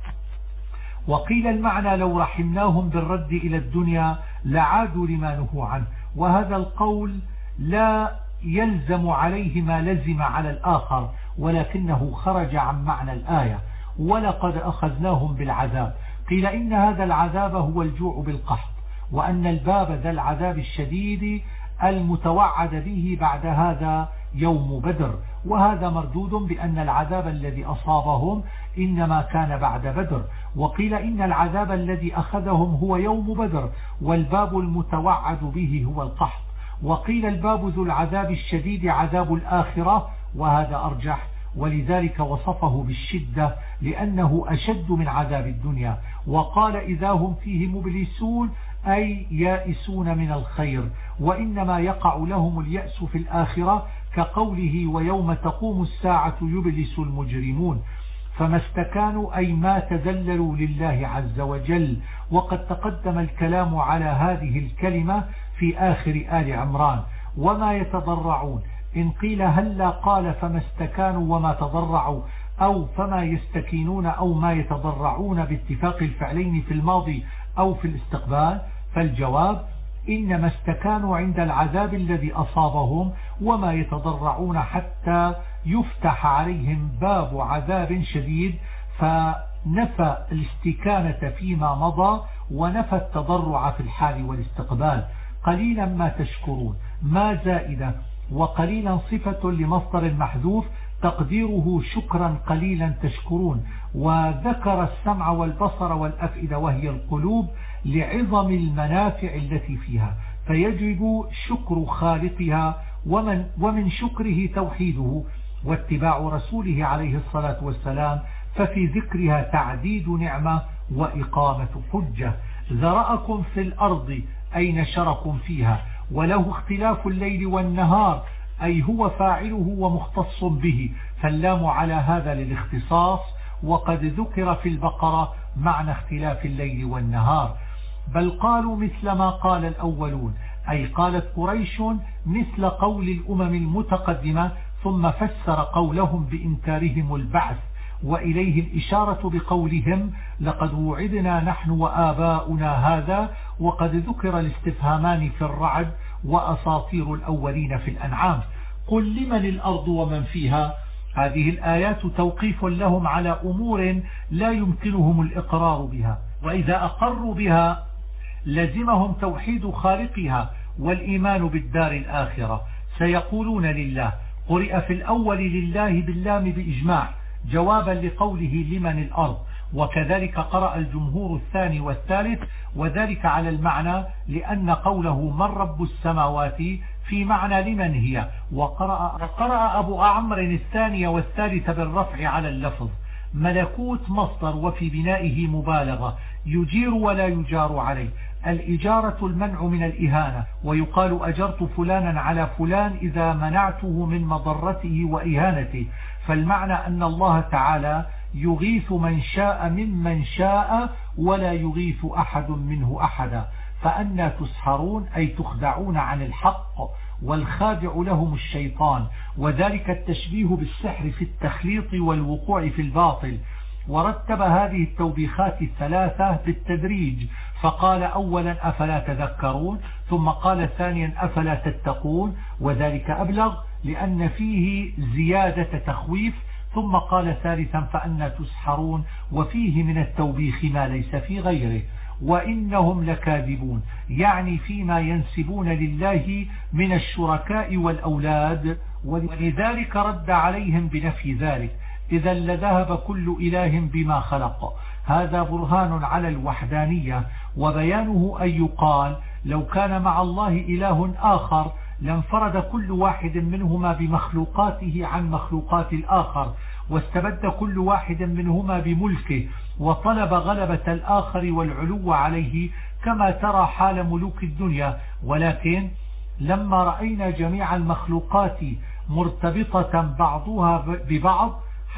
وقيل المعنى لو رحمناهم بالرد إلى الدنيا لعادوا لما نهوا عنه، وهذا القول لا يلزم عليه ما لزم على الآخر، ولكنه خرج عن معنى الآية. ولقد أخذناهم بالعذاب، قيل إن هذا العذاب هو الجوع بالقحط، وأن الباب ذا العذاب الشديد المتوعد به بعد هذا يوم بدر، وهذا مردود بأن العذاب الذي أصابهم إنما كان بعد بدر. وقيل إن العذاب الذي أخذهم هو يوم بدر، والباب المتوعد به هو القحط. وقيل الباب ذو العذاب الشديد عذاب الآخرة، وهذا أرجح، ولذلك وصفه بالشدة لأنه أشد من عذاب الدنيا. وقال إذا هم فيه مبلسون، أي يائسون من الخير، وإنما يقع لهم اليأس في الآخرة، كقوله ويوم تقوم الساعة يبلس المجرمون. فما استكانوا أي ما تذللوا لله عز وجل. وقد تقدم الكلام على هذه الكلمة في آخر آل عمران. وما يتضرعون إن قيل هلا قال فما استكانوا وما تضرعوا أو فما يستكينون أو ما يتضرعون باتفاق الفعلين في الماضي أو في الاستقبال، فالجواب إنما استكانوا عند العذاب الذي أصابهم وما يتضرعون حتى يفتح عليهم باب عذاب شديد، فنفى الاستكانة فيما مضى ونفى التضرع في الحال والاستقبال. قليلا ما تشكرون ما زائدة، وقليلا صفة لمصدر محذوف تقديره شكرا قليلا تشكرون، وذكر السمع والبصر والأفئدة وهي القلوب لعظم المنافع التي فيها، فيجب شكر خالقها ومن شكره توحيده واتباع رسوله عليه الصلاة والسلام، ففي ذكرها تعديد نعمة وإقامة حجة. ذرأكم في الأرض أي نشركم فيها، وله اختلاف الليل والنهار أي هو فاعله ومختص به، فاللام على هذا للاختصاص، وقد ذكر في البقرة معنى اختلاف الليل والنهار. بل قالوا مثل ما قال الأولون، أي قالت قريش مثل قول الأمم المتقدمة، ثم فسر قولهم بإنكارهم البعث، وإليه الإشارة بقولهم لقد وعدنا نحن وآباؤنا هذا، وقد ذكر الاستفهامان في الرعد وأساطير الأولين في الأنعام. قل لمن الأرض ومن فيها، هذه الآيات توقيف لهم على أمور لا يمكنهم الإقرار بها، وإذا أقروا بها لزمهم توحيد خالقها والإيمان بالدار الآخرة. سيقولون لله، قرئ في الأول لله باللام بإجماع جوابا لقوله لمن الأرض، وكذلك قرأ الجمهور الثاني والثالث، وذلك على المعنى لأن قوله من رب السماوات في معنى لمن هي، وقرأ أبو عمرو الثاني والثالث بالرفع على اللفظ. ملكوت مصدر وفي بنائه مبالغة، يجير ولا يجار عليه. الإجارة المنع من الإهانة، ويقال أجرت فلانا على فلان إذا منعته من مضرته وإهانته، فالمعنى أن الله تعالى يغيث من شاء ممن شاء ولا يغيث أحد منه أحدا. فأنا تسحرون أي تخدعون عن الحق، والخادع لهم الشيطان، وذلك التشبيه بالسحر في التخليط والوقوع في الباطل. ورتب هذه التوبيخات الثلاثة بالتدريج، فقال أولا أفلا تذكرون، ثم قال ثانيا أفلا تتقون، وذلك أبلغ لأن فيه زيادة تخويف، ثم قال ثالثا فأنا تسحرون، وفيه من التوبيخ ما ليس في غيره. وإنهم لكاذبون، يعني فيما ينسبون لله من الشركاء والأولاد، ولذلك رد عليهم بنفي ذلك، إذا لذهب كل إله بما خلق. هذا برهان على الوحدانية، وبيانه أن يقال لو كان مع الله إله آخر لانفرد كل واحد منهما بمخلوقاته عن مخلوقات الآخر، واستبد كل واحد منهما بملكه، وطلب غلبة الآخر والعلو عليه، كما ترى حال ملوك الدنيا. ولكن لما رأينا جميع المخلوقات مرتبطة بعضها ببعض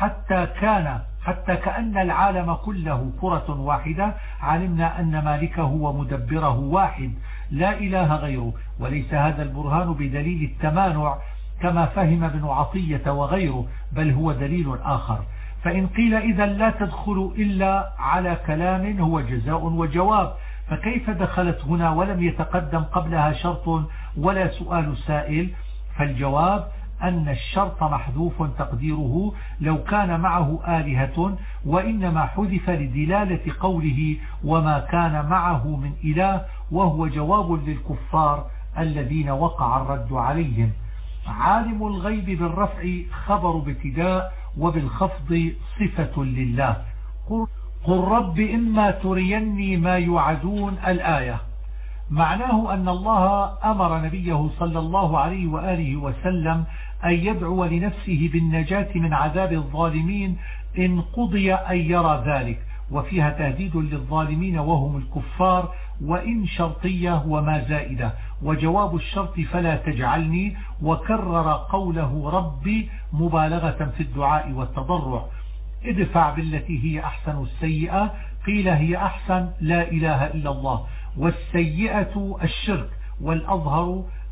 حتى كأن العالم كله كرة واحدة، علمنا أن مالكه ومدبره واحد لا إله غيره. وليس هذا البرهان بدليل التمانع كما فهم ابن عطية وغيره، بل هو دليل آخر. فإن قيل إذا لا تدخل إلا على كلام هو جزاء وجواب، فكيف دخلت هنا ولم يتقدم قبلها شرط ولا سؤال سائل؟ فالجواب أن الشرط محذوف تقديره لو كان معه آلهة، وإنما حذف لدلالة قوله وما كان معه من إله، وهو جواب للكفار الذين وقع الرد عليهم. عالم الغيب بالرفع خبر ابتداء، وبالخفض صفة لله. قل رب إما تريني ما يوعدون الآية. معناه أن الله أمر نبيه صلى الله عليه وآله وسلم أن يدعو لنفسه بالنجاة من عذاب الظالمين إن قضي أن يرى ذلك، وفيها تهديد للظالمين وهم الكفار، وإن شرطية وما زائدة، وجواب الشرط فلا تجعلني، وكرر قوله ربي مبالغة في الدعاء والتضرع. ادفع بالتي هي أحسن السيئة، قيل هي أحسن لا إله إلا الله، والسيئة الشرك، والأظهر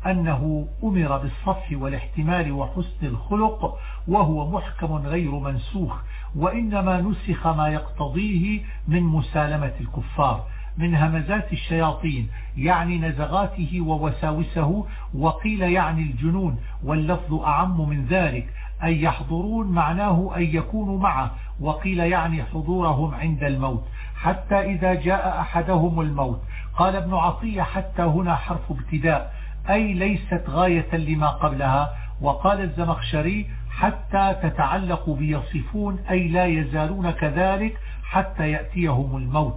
أنه أمر بالصفح والاحتمال وحسن الخلق وهو محكم غير منسوخ، وإنما نسخ ما يقتضيه من مسالمة الكفار من همزات الشياطين يعني نزغاته ووساوسه، وقيل يعني الجنون، واللفظ أعم من ذلك أن يحضرون معناه أن يكونوا معه، وقيل يعني حضورهم عند الموت حتى إذا جاء أحدهم الموت. قال ابن عطية حتى هنا حرف ابتداء أي ليست غاية لما قبلها. وقال الزمخشري حتى تتعلق بيصفون أي لا يزالون كذلك حتى يأتيهم الموت.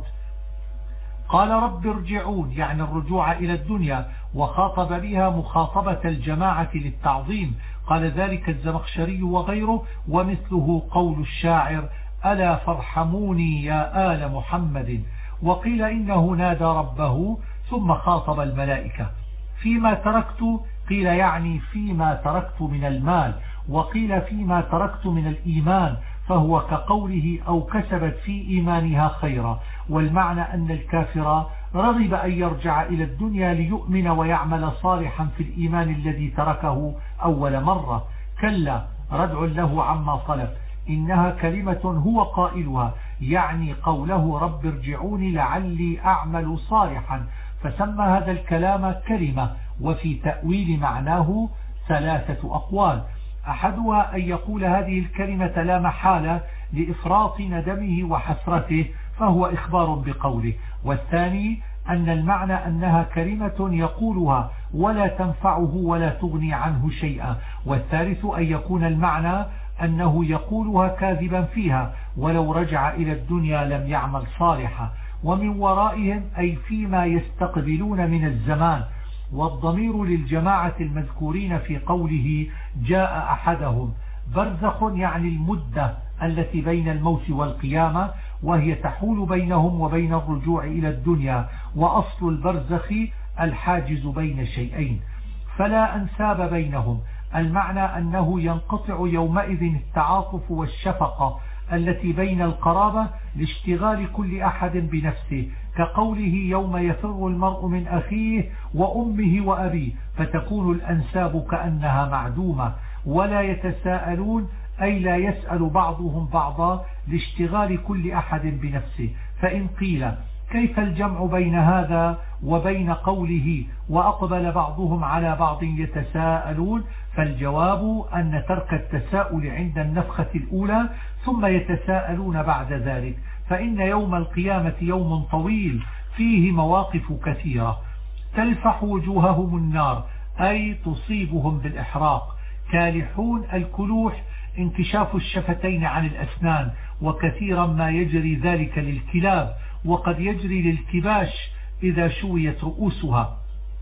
قال رب ارجعون يعني الرجوع إلى الدنيا، وخاطب بها مخاطبة الجماعة للتعظيم. قال ذلك الزمخشري وغيره، ومثله قول الشاعر ألا فارحموني يا آل محمد. وقيل إنه نادى ربه ثم خاطب الملائكة. فيما تركت قيل يعني فيما تركت من المال، وقيل فيما تركت من الإيمان، فهو كقوله أو كسبت في إيمانها خيرا. والمعنى أن الكافر رغب أن يرجع إلى الدنيا ليؤمن ويعمل صالحا في الإيمان الذي تركه أول مرة. كلا ردع له عما صلف، إنها كلمة هو قائلها، يعني قوله رب ارجعوني لعلي أعمل صالحا، فسمى هذا الكلام كلمة. وفي تأويل معناه ثلاثة أقوال، أحدها أن يقول هذه الكلمة لا محالة لإفراط ندمه وحسرته فهو إخبار بقوله، والثاني أن المعنى أنها كلمة يقولها ولا تنفعه ولا تغني عنه شيئا، والثالث أن يكون المعنى أنه يقولها كاذبا فيها ولو رجع إلى الدنيا لم يعمل صالحا. ومن ورائهم أي فيما يستقبلون من الزمان، والضمير للجماعة المذكورين في قوله جاء أحدهم. برزخ يعني المدة التي بين الموت والقيامة، وهي تحول بينهم وبين الرجوع إلى الدنيا، وأصل البرزخ الحاجز بين شيئين، فلا أنساب بينهم. المعنى أنه ينقطع يومئذ التعاطف والشفقة التي بين القرابة لاشتغال كل أحد بنفسه، كقوله يوم يفر المرء من أخيه وأمه وأبيه، فتكون الأنساب كأنها معدومة. ولا يتساءلون أي لا يسأل بعضهم بعضا لاشتغال كل أحد بنفسه. فإن قيل كيف الجمع بين هذا وبين قوله وأقبل بعضهم على بعض يتساءلون، فالجواب أن ترك التساؤل عند النفخة الأولى ثم يتساءلون بعد ذلك، فإن يوم القيامة يوم طويل فيه مواقف كثيرة تلفح وجوههم النار أي تصيبهم بالإحراق. كالحون الكلوح انكشاف الشفتين عن الأسنان، وكثيرا ما يجري ذلك للكلاب، وقد يجري للكباش إذا شويت رؤوسها.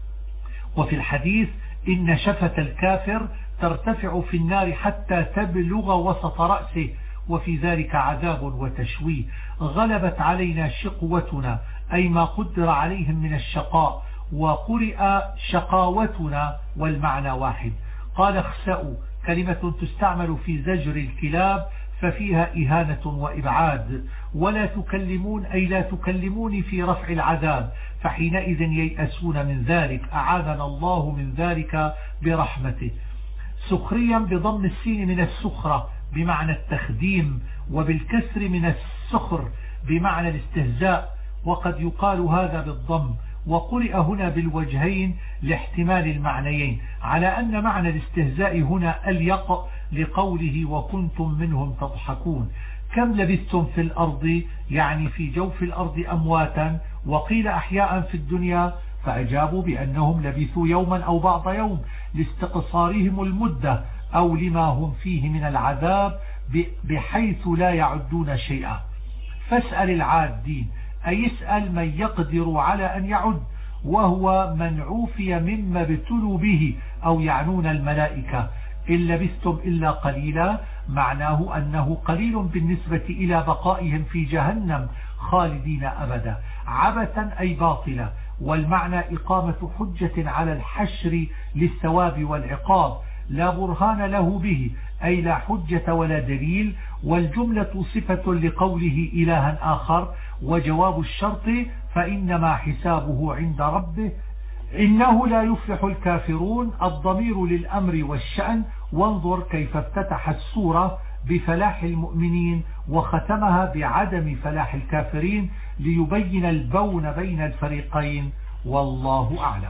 وفي الحديث إن شفة الكافر ترتفع في النار حتى تبلغ وسط رأسه، وفي ذلك عذاب وتشويه. غلبت علينا شقوتنا أي ما قدر عليهم من الشقاء، وقرئ شقاوتنا والمعنى واحد. قال اخسأوا كلمة تستعمل في زجر الكلاب ففيها إهانة وإبعاد. ولا تكلمون أي لا تكلموني في رفع العذاب، فحينئذ ييأسون من ذلك، أعاذنا الله من ذلك برحمته. سخريا بضم السين من السخرة بمعنى التخديم، وبالكسر من السخر بمعنى الاستهزاء، وقد يقال هذا بالضم. وقرئ هنا بالوجهين لاحتمال المعنيين، على أن معنى الاستهزاء هنا أليق لقوله وكنتم منهم تضحكون. كم لبثتم في الأرض يعني في جوف الأرض أمواتا، وقيل أحياء في الدنيا، فأجابوا بأنهم لبثوا يوما أو بعض يوم لاستقصارهم المدة أو لما هم فيه من العذاب بحيث لا يعدون شيئا. فاسأل العادين أي يسأل من يقدر على أن يعد، وهو من عوفي مما ابتلوا به، أو يعنون الملائكة. إن لبثتم إلا قليلا معناه أنه قليل بالنسبة إلى بقائهم في جهنم خالدين أبدا. عبثا أي باطلا، والمعنى إقامة حجة على الحشر للثواب والعقاب لا برهان له به، أي لا حجة ولا دليل. والجملة صفة لقوله إلها آخر، وجواب الشرط فإنما حسابه عند ربه إنه لا يفلح الكافرون الضمير للأمر والشأن. وانظر كيف افتتح السورة بفلاح المؤمنين وختمها بعدم فلاح الكافرين ليبين البون بين الفريقين، والله أعلم.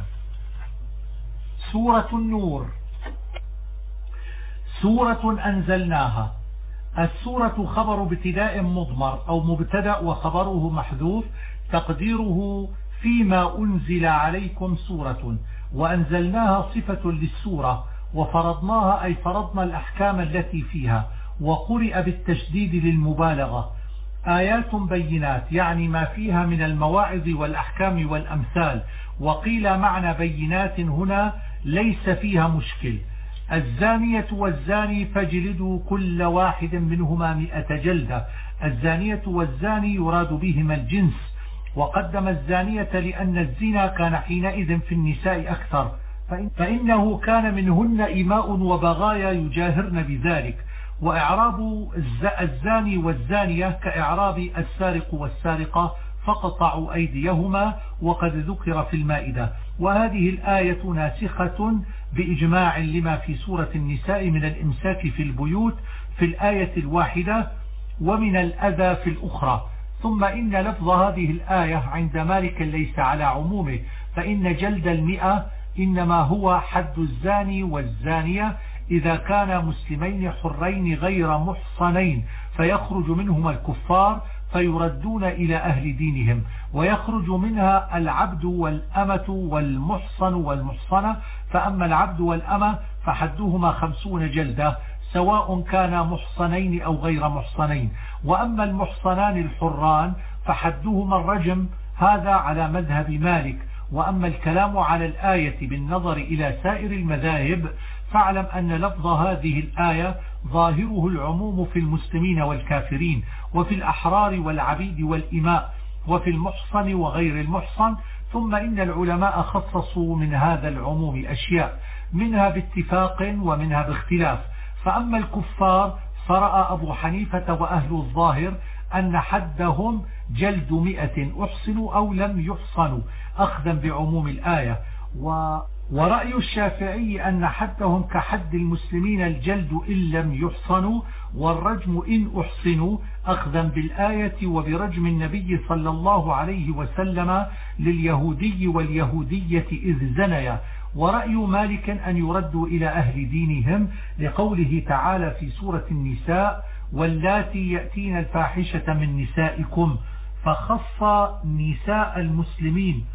سورة النور. سورة أنزلناها. السورة خبر ابتداء مضمر أو مبتدأ وخبره محذوف، تقديره فيما أنزل عليكم سورة. وأنزلناها صفة للسورة، وفرضناها أي فرضنا الأحكام التي فيها، وقرئ بالتشديد للمبالغة. آيات بينات يعني ما فيها من المواعظ والأحكام والأمثال. وقيل معنى بينات هنا ليس فيها مشكل. الزانية والزاني فاجلدوا كل واحد منهما 100 جلدة. الزانية والزاني يراد بهما الجنس، وقدم الزانية لأن الزنا كان حينئذ في النساء أكثر، فإنه كان منهن إماء وبغايا يجاهرن بذلك. وإعراب الزاني والزانية كإعراب السارق والسارقة فقطعوا أيديهما، وقد ذكر في المائدة. وهذه الآية ناسخة بإجماع لما في سورة النساء من الإمساك في البيوت في الآية الواحدة ومن الأذى في الأخرى. ثم إن لفظ هذه الآية عند مالك ليس على عمومه، فإن جلد 100 إنما هو حد الزاني والزانية إذا كانا مسلمين حرين غير محصنين، فيخرج منهما الكفار فيردون إلى أهل دينهم، ويخرج منها العبد والأمة والمحصن والمحصنة. فأما العبد والأمة فحدهما 50 جلدة سواء كانا محصنين أو غير محصنين. وأما المحصنان الحران فحدهما الرجم، هذا على مذهب مالك. وأما الكلام على الآية بالنظر إلى سائر المذاهب فاعلم أن لفظ هذه الآية ظاهره العموم في المسلمين والكافرين، وفي الأحرار والعبيد والإماء، وفي المحصن وغير المحصن. ثم إن العلماء خصصوا من هذا العموم أشياء، منها باتفاق ومنها باختلاف. فأما الكفار فرأى أبو حنيفة وأهل الظاهر أن حدهم جلد 100 أحصنوا أو لم يحصنوا أخذا بعموم الآية. ورأي الشافعي أن حدهم كحد المسلمين الجلد إن لم يحصنوا، والرجم إن أحصنوا أخذا بالآية وبرجم النبي صلى الله عليه وسلم لليهودي واليهودية إذ زنيا. ورأي مالك أن يردوا إلى أهل دينهم لقوله تعالى في سورة النساء واللاتي يأتين الفاحشة من نسائكم، فخص نساء المسلمين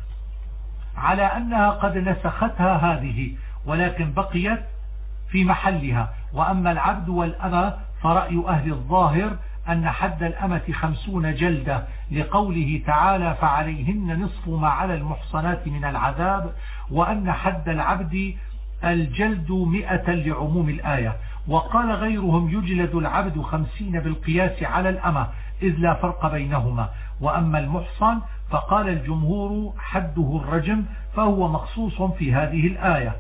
على أنها قد نسختها هذه، ولكن بقيت في محلها. وأما العبد والأمة فرأي أهل الظاهر أن حد الأمة 50 جلدة لقوله تعالى فعليهن نصف ما على المحصنات من العذاب، وأن حد العبد الجلد 100 لعموم الآية. وقال غيرهم يجلد العبد 50 بالقياس على الأمة إذ لا فرق بينهما. وأما المحصن فقال الجمهور حده الرجم، فهو مخصوص في هذه الآية.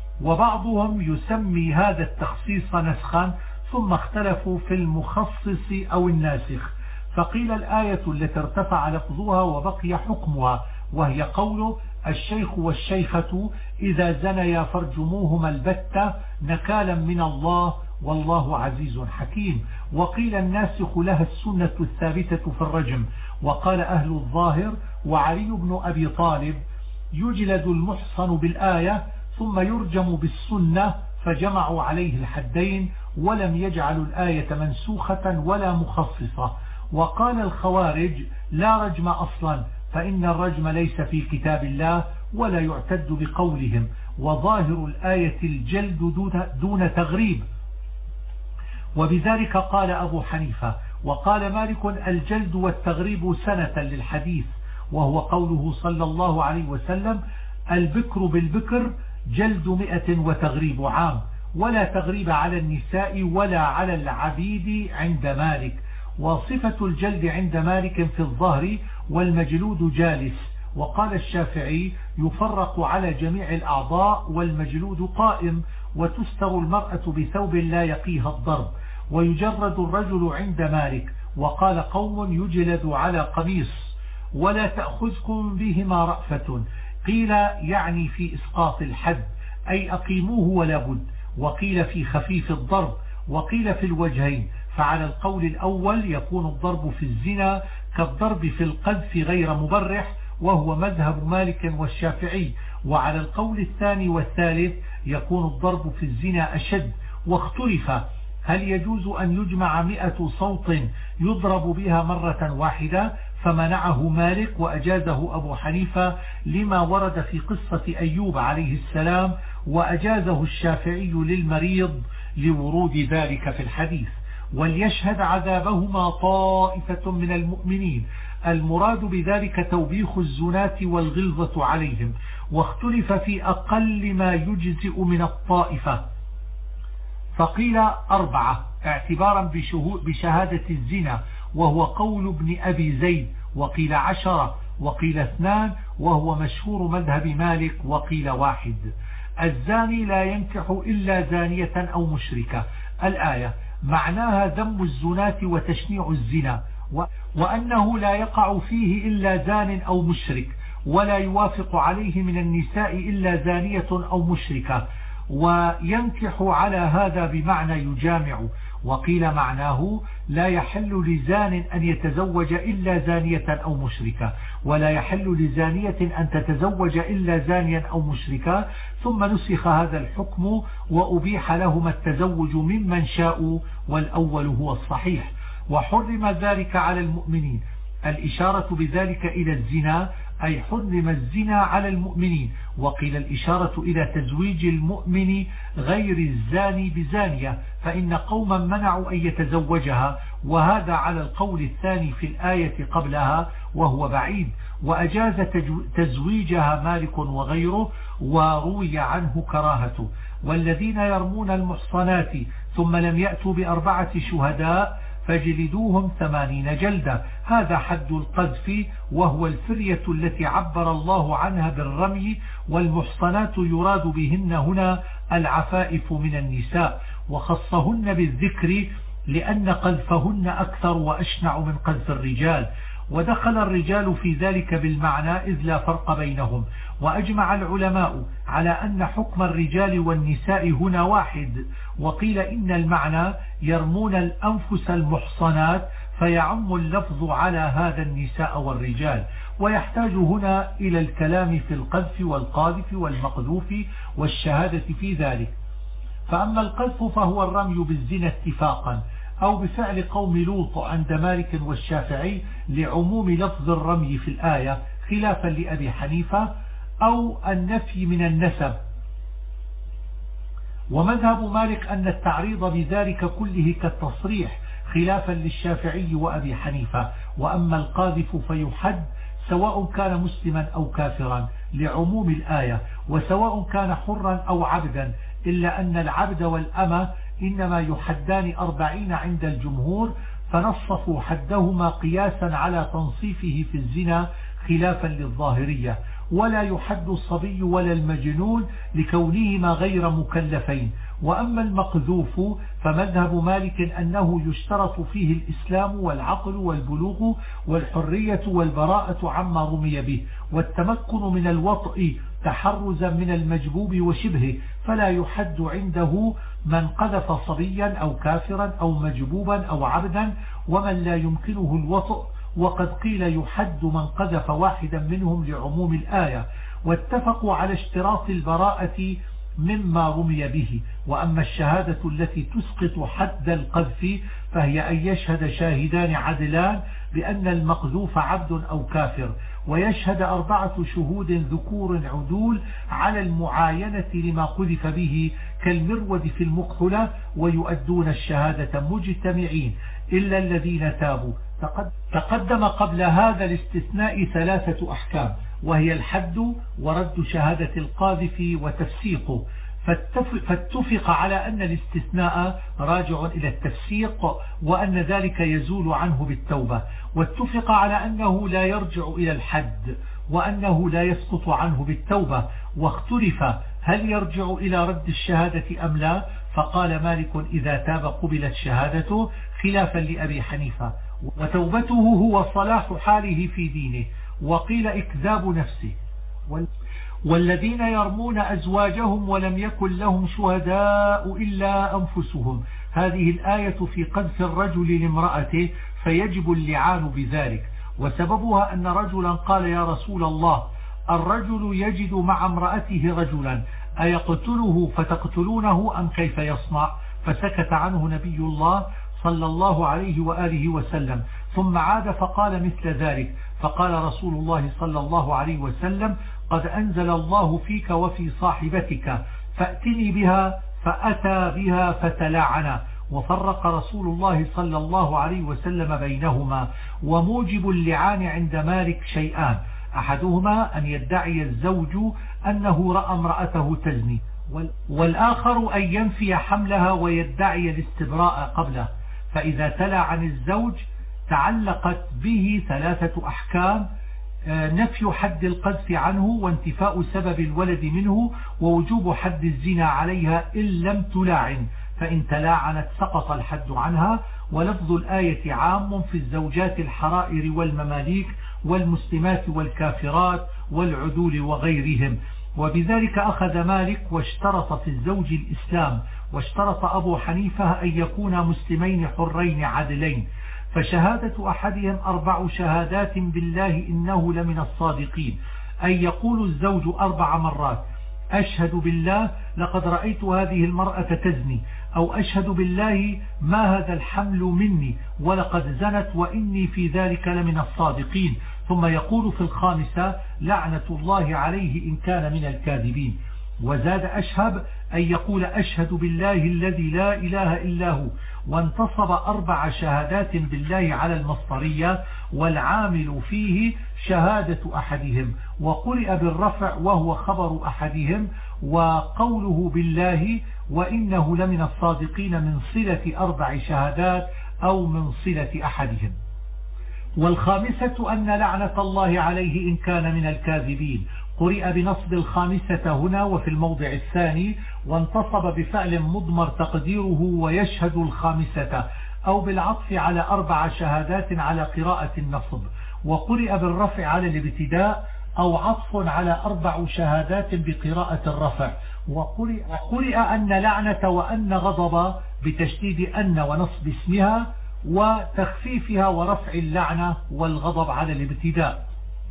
وبعضهم يسمي هذا التخصيص نسخا، ثم اختلفوا في المخصص أو الناسخ. فقيل الآية التي ارتفع لفظها وبقي حكمها، وهي قوله الشيخ والشيخة إذا زنيا فارجموهما البتة نكالا من الله والله عزيز حكيم. وقيل الناسخ لها السنة الثابتة في الرجم. وقال أهل الظاهر وعلي بن أبي طالب يجلد المحصن بالآية ثم يرجم بالسنة، فجمعوا عليه الحدين ولم يجعلوا الآية منسوخة ولا مخصصة. وقال الخوارج لا رجم أصلا، فإن الرجم ليس في كتاب الله ولا يعتد بقولهم، وظاهر الآية الجلد دون تغريب. وبذلك قال أبو حنيفة. وقال مالك الجلد والتغريب سنة للحديث، وهو قوله صلى الله عليه وسلم البكر بالبكر جلد 100 وتغريب عام، ولا تغريب على النساء ولا على العبيد عند مالك. وصفة الجلد عند مالك في الظهر والمجلود جالس. وقال الشافعي يفرق على جميع الأعضاء والمجلود قائم، وتستر المرأة بثوب لا يقيها الضرب، ويجرد الرجل عند مالك. وقال قوم يجلد على قميص. ولا تأخذكم بهما رأفة قيل يعني في إسقاط الحد أي أقيموه ولا بد، وقيل في خفيف الضرب، وقيل في الوجهين. فعلى القول الأول يكون الضرب في الزنا كالضرب في القذف غير مبرح، وهو مذهب مالك والشافعي. وعلى القول الثاني والثالث يكون الضرب في الزنا أشد. واختلف هل يجوز أن يجمع 100 صوت يضرب بها مرة واحدة، فمنعه مالك وأجازه أبو حنيفة لما ورد في قصة أيوب عليه السلام، وأجازه الشافعي للمريض لورود ذلك في الحديث. وليشهد عذابهما طائفة من المؤمنين، المراد بذلك توبيخ الزناة والغلظة عليهم. واختلف في أقل ما يجزئ من الطائفة، فقيل 4 اعتبارا بشهادة الزنا، وهو قول ابن أبي زيد، وقيل 10، وقيل 2، وهو مشهور مذهب مالك، وقيل 1. الزاني لا ينكح إلا زانية أو مشركة. الآية معناها ذم الزناة وتشنيع الزنا، وأنه لا يقع فيه إلا زان أو مشرك، ولا يوافق عليه من النساء إلا زانية أو مشركة، وينكح على هذا بمعنى يجامع. وقيل معناه لا يحل لزان أن يتزوج إلا زانية أو مشركة، ولا يحل لزانية أن تتزوج إلا زانيا أو مشركة. ثم نسخ هذا الحكم وأبيح لهما التزوج ممن شاءوا، والأول هو الصحيح. وحرم ذلك على المؤمنين، الإشارة بذلك إلى الزنا، أي حرم الزنا على المؤمنين. وقيل الإشارة إلى تزويج المؤمن غير الزاني بزانية، فإن قوما منعوا أن يتزوجها، وهذا على القول الثاني في الآية قبلها وهو بعيد. وأجاز تزويجها مالك وغيره، وروي عنه كراهته. والذين يرمون المحصنات ثم لم يأتوا ب4 شهداء فجلدوهم 80 جلدة، هذا حد القذف، وهو الفرية التي عبر الله عنها بالرمي. والمحصنات يراد بهن هنا العفائف من النساء، وخصهن بالذكر لأن قذفهن أكثر وأشنع من قذف الرجال، ودخل الرجال في ذلك بالمعنى إذ لا فرق بينهم. وأجمع العلماء على أن حكم الرجال والنساء هنا واحد. وقيل إن المعنى يرمون الأنفس المحصنات، فيعم اللفظ على هذا النساء والرجال. ويحتاج هنا إلى الكلام في القذف والقاذف والمقذوف والشهادة في ذلك. فأما القذف فهو الرمي بالزنا اتفاقا، أو بفعل قوم لوط عند مالك والشافعي لعموم لفظ الرمي في الآية خلافا لأبي حنيفة، أو النفي من النسب. ومذهب مالك أن التعريض بذلك كله كالتصريح خلافا للشافعي وأبي حنيفة. وأما القاذف فيحد سواء كان مسلما أو كافرا لعموم الآية، وسواء كان حرا أو عبدا، إلا أن العبد والأمة إنما يحدان 40 عند الجمهور، فنصفوا حدهما قياسا على تنصيفه في الزنا خلافا للظاهرية. ولا يحد الصبي ولا المجنون لكونهما غير مكلفين. وأما المقذوف فمذهب مالك أنه يشترط فيه الإسلام والعقل والبلوغ والحرية والبراءة عما رمي به، والتمكن من الوطء تحرزا من المجبوب وشبهه، فلا يحد عنده من قذف صبيا أو كافرا أو مجبوبا أو عبدا ومن لا يمكنه الوطء. وقد قيل يحد من قذف واحدا منهم لعموم الآية. واتفقوا على اشتراط البراءة مما رمي به. وأما الشهادة التي تسقط حد القذف فهي أن يشهد شاهدان عدلان بأن المقذوف عبد أو كافر، ويشهد 4 شهود ذكور عدول على المعاينة لما قذف به كالمرود في المكحلة، ويؤدون الشهادة مجتمعين إلا الذين تابوا. تقدم قبل هذا الاستثناء 3 أحكام، وهي الحد ورد شهادة القاذف وتفسيقه. فاتفق على أن الاستثناء راجع إلى التفسيق، وأن ذلك يزول عنه بالتوبة. واتفق على أنه لا يرجع إلى الحد، وأنه لا يسقط عنه بالتوبة. واختلف هل يرجع إلى رد الشهادة أم لا، فقال مالك إذا تاب قبلت شهادته خلافا لأبي حنيفة، وتوبته هو صلاح حاله في دينه. وقيل إكذاب نفسه. والذين يرمون أزواجهم ولم يكن لهم شهداء إلا أنفسهم. هذه الآية في قذف الرجل لامرأته، فيجب اللعان بذلك. وسببها أن رجلا قال: يا رسول الله، الرجل يجد مع امرأته رجلا أيقتله فتقتلونه أم كيف يصنع؟ فسكت عنه نبي الله صلى الله عليه وآله وسلم، ثم عاد فقال مثل ذلك، فقال رسول الله صلى الله عليه وسلم: قد أنزل الله فيك وفي صاحبتك، فأتني بها. فأتى بها فتلاعنا، وفرق رسول الله صلى الله عليه وسلم بينهما. وموجب اللعان عند مالك شيئان: أحدهما أن يدعي الزوج أنه رأى امرأته تزني، والآخر أن ينفي حملها ويدعي الاستبراء قبله. فإذا تلا عن الزوج تعلقت به 3 أحكام: نفي حد القذف عنه، وانتفاء سبب الولد منه، ووجوب حد الزنا عليها إن لم تلاعن، فإن تلاعنت سقط الحد عنها. ولفظ الآية عام في الزوجات الحرائر والمماليك والمسلمات والكافرات والعدول وغيرهم. وبذلك أخذ مالك واشترط في الزوج الإسلام، واشترط أبو حنيفة أن يكونا مسلمين حرين عدلين. فشهادة أحدهم 4 شهادات بالله إنه لمن الصادقين، أن يقول الزوج 4 مرات: أشهد بالله لقد رأيت هذه المرأة تزني، أو أشهد بالله ما هذا الحمل مني ولقد زنت وإني في ذلك لمن الصادقين. ثم يقول في الخامسة: لعنة الله عليه إن كان من الكاذبين. وزاد أشهب أن يقول: أشهد بالله الذي لا إله إلا هو. وانتصب 4 شهادات بالله على المصدرية، والعامل فيه شهادة أحدهم، وقرئ بالرفع وهو خبر أحدهم. وقوله بالله وإنه لمن الصادقين من صلة 4 شهادات أو من صلة أحدهم. والخامسة أن لعنة الله عليه إن كان من الكاذبين، قرئ بنصب الخامسة هنا وفي الموضع الثاني، وانتصب بفعل مضمر تقديره ويشهد الخامسة، أو بالعطف على 4 شهادات على قراءة النصب. وقرئ بالرفع على الابتداء، أو عطف على 4 شهادات بقراءة الرفع. وقرئ أن لعنة وأن غضب بتشديد أن ونصب اسمها وتخفيفها ورفع اللعنة والغضب على الابتداء.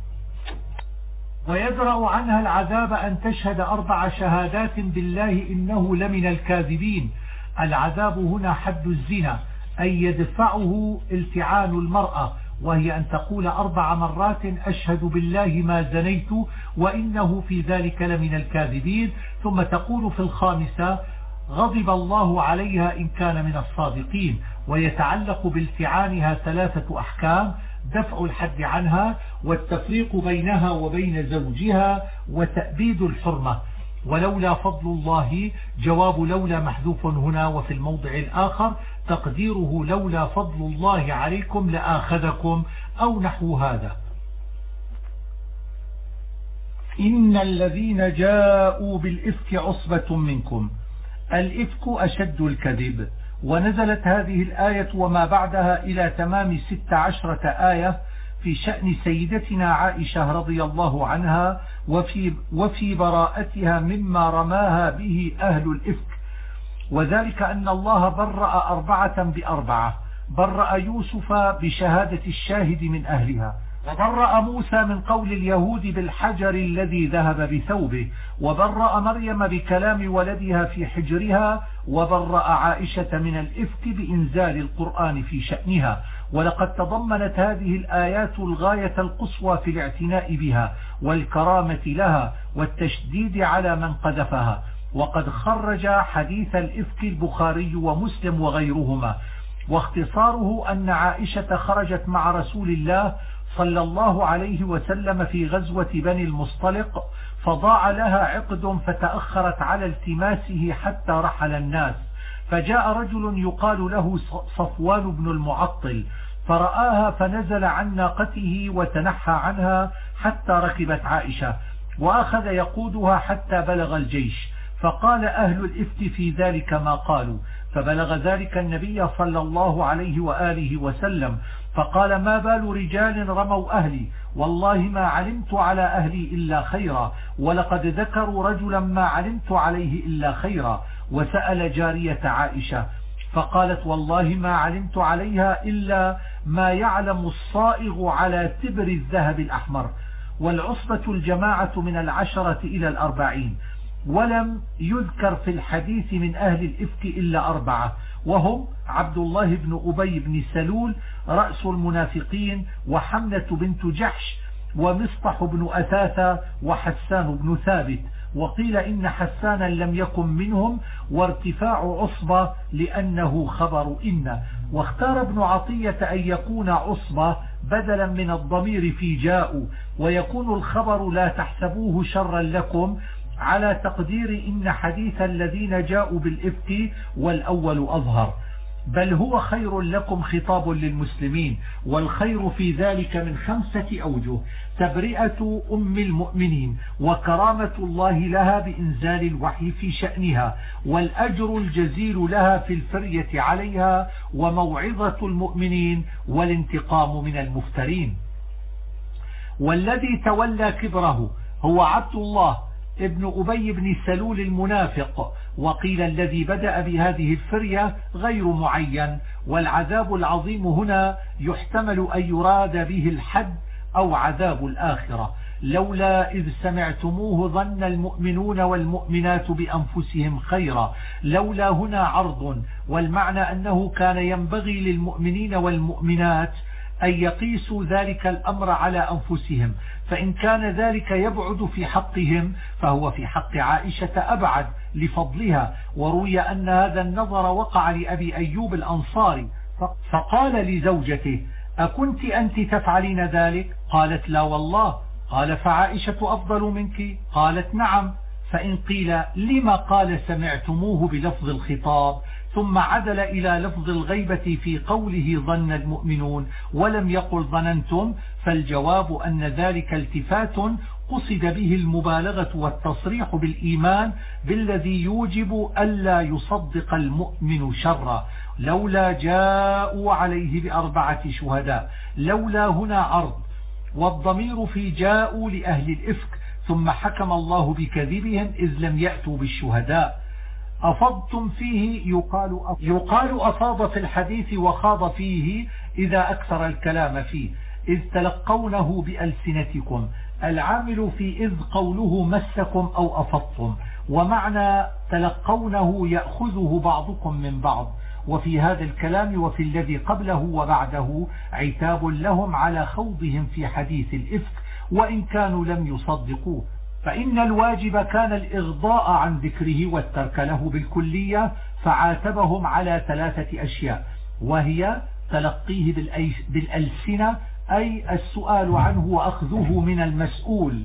ويدرأ عنها العذاب أن تشهد 4 شهادات بالله إنه لمن الكاذبين. العذاب هنا حد الزنا، أي يدفعه التعان المرأة، وهي أن تقول 4 مرات: أشهد بالله ما زنيت وإنه في ذلك لمن الكاذبين. ثم تقول في الخامسة: غضب الله عليها إن كان من الصادقين. ويتعلق بالتعانها 3 أحكام: دفع الحد عنها، والتفريق بينها وبين زوجها، وتأبيد الحرمة. ولولا فضل الله، جواب لولا محذوف هنا وفي الموضع الآخر تقديره: لولا فضل الله عليكم لآخذكم، أو نحو هذا. إن الذين جاءوا بالإفك عصبة منكم. الإفك أشد الكذب. ونزلت هذه الآية وما بعدها إلى تمام 16 آية في شأن سيدتنا عائشة رضي الله عنها وفي براءتها مما رماها به أهل الإفك. وذلك أن الله برأ 4 ب4: برأ يوسف بشهادة الشاهد من أهلها، وبرأ موسى من قول اليهود بالحجر الذي ذهب بثوبه، وبرأ مريم بكلام ولدها في حجرها، وبرأ عائشة من الإفك بإنزال القرآن في شأنها. ولقد تضمنت هذه الآيات الغاية القصوى في الاعتناء بها والكرامة لها والتشديد على من قذفها. وقد خرج حديث الإفك البخاري ومسلم وغيرهما. واختصاره أن عائشة خرجت مع رسول الله صلى الله عليه وسلم في غزوة بني المصطلق، فضاع لها عقد فتأخرت على التماسه حتى رحل الناس، فجاء رجل يقال له صفوان بن المعطل فرآها فنزل عن ناقته وتنحى عنها حتى ركبت عائشة، وأخذ يقودها حتى بلغ الجيش، فقال أهل الإفك في ذلك ما قالوا، فبلغ ذلك النبي صلى الله عليه وآله وسلم، فقال ما بال رجال رموا أهلي، والله ما علمت على أهلي إلا خيرا، ولقد ذكروا رجلا ما علمت عليه إلا خيرا. وسأل جارية عائشة فقالت والله ما علمت عليها إلا ما يعلم الصائغ على تبر الذهب الأحمر. والعصبة الجماعة من 10 إلى 40، ولم يذكر في الحديث من أهل الإفك إلا 4، وهم عبد الله بن أبي بن سلول رأس المنافقين، وحملة بنت جحش، ومصطح بن أثاثة، وحسان بن ثابت. وقيل إن حسانا لم يكن منهم، وارتفاع عصبة لأنه خبر إن. واختار ابن عطية أن يكون عصبة بدلا من الضمير في جاء، ويكون الخبر لا تحسبوه شرا لكم على تقدير إن حديث الذين جاءوا بالإفك والأول أظهر، بل هو خير لكم خطاب للمسلمين. والخير في ذلك من 5 أوجه: تبرئة أم المؤمنين، وكرامة الله لها بإنزال الوحي في شأنها، والأجر الجزيل لها في الفرية عليها، وموعظة المؤمنين، والانتقام من المفترين. والذي تولى كبره هو عبد الله ابن أبي بن سلول المنافق. وقيل الذي بدأ بهذه الفرية غير معين، والعذاب العظيم هنا يحتمل أن يراد به الحد أو عذاب الآخرة. لولا إذ سمعتموه ظن المؤمنون والمؤمنات بأنفسهم خيرا. لولا هنا عرض، والمعنى أنه كان ينبغي للمؤمنين والمؤمنات أن يقيسوا ذلك الأمر على أنفسهم، فإن كان ذلك يبعد في حقهم فهو في حق عائشة أبعد لفضلها. وروي أن هذا النظر وقع لأبي أيوب الأنصاري، فقال لزوجته أكنت أنت تفعلين ذلك؟ قالت لا والله. قال فعائشة أفضل منك؟ قالت نعم. فإن قيل لما قال سمعتموه بلفظ الخطاب ثم عدل إلى لفظ الغيبة في قوله ظن المؤمنون ولم يقل ظننتم، فالجواب أن ذلك التفات قصد به المبالغة والتصريح بالإيمان بالذي يوجب ألا يصدق المؤمن شرا. لولا جاءوا عليه ب4 شهداء. لولا هنا عرض، والضمير في جاءوا لأهل الإفك، ثم حكم الله بكذبهم إذ لم يأتوا بالشهداء. أفضتم فيه يقال أفاض في الحديث وخاض فيه إذا أكثر الكلام فيه، إذ تلقونه بألسنتكم. العامل في إذ قوله مسكم أو أفضتم، ومعنى تلقونه يأخذه بعضكم من بعض. وفي هذا الكلام وفي الذي قبله وبعده عتاب لهم على خوضهم في حديث الإفك وإن كانوا لم يصدقوه، فإن الواجب كان الإغضاء عن ذكره والترك له بالكلية، فعاتبهم على 3 أشياء، وهي تلقيه بالألسنة أي السؤال عنه وأخذه من المسؤول،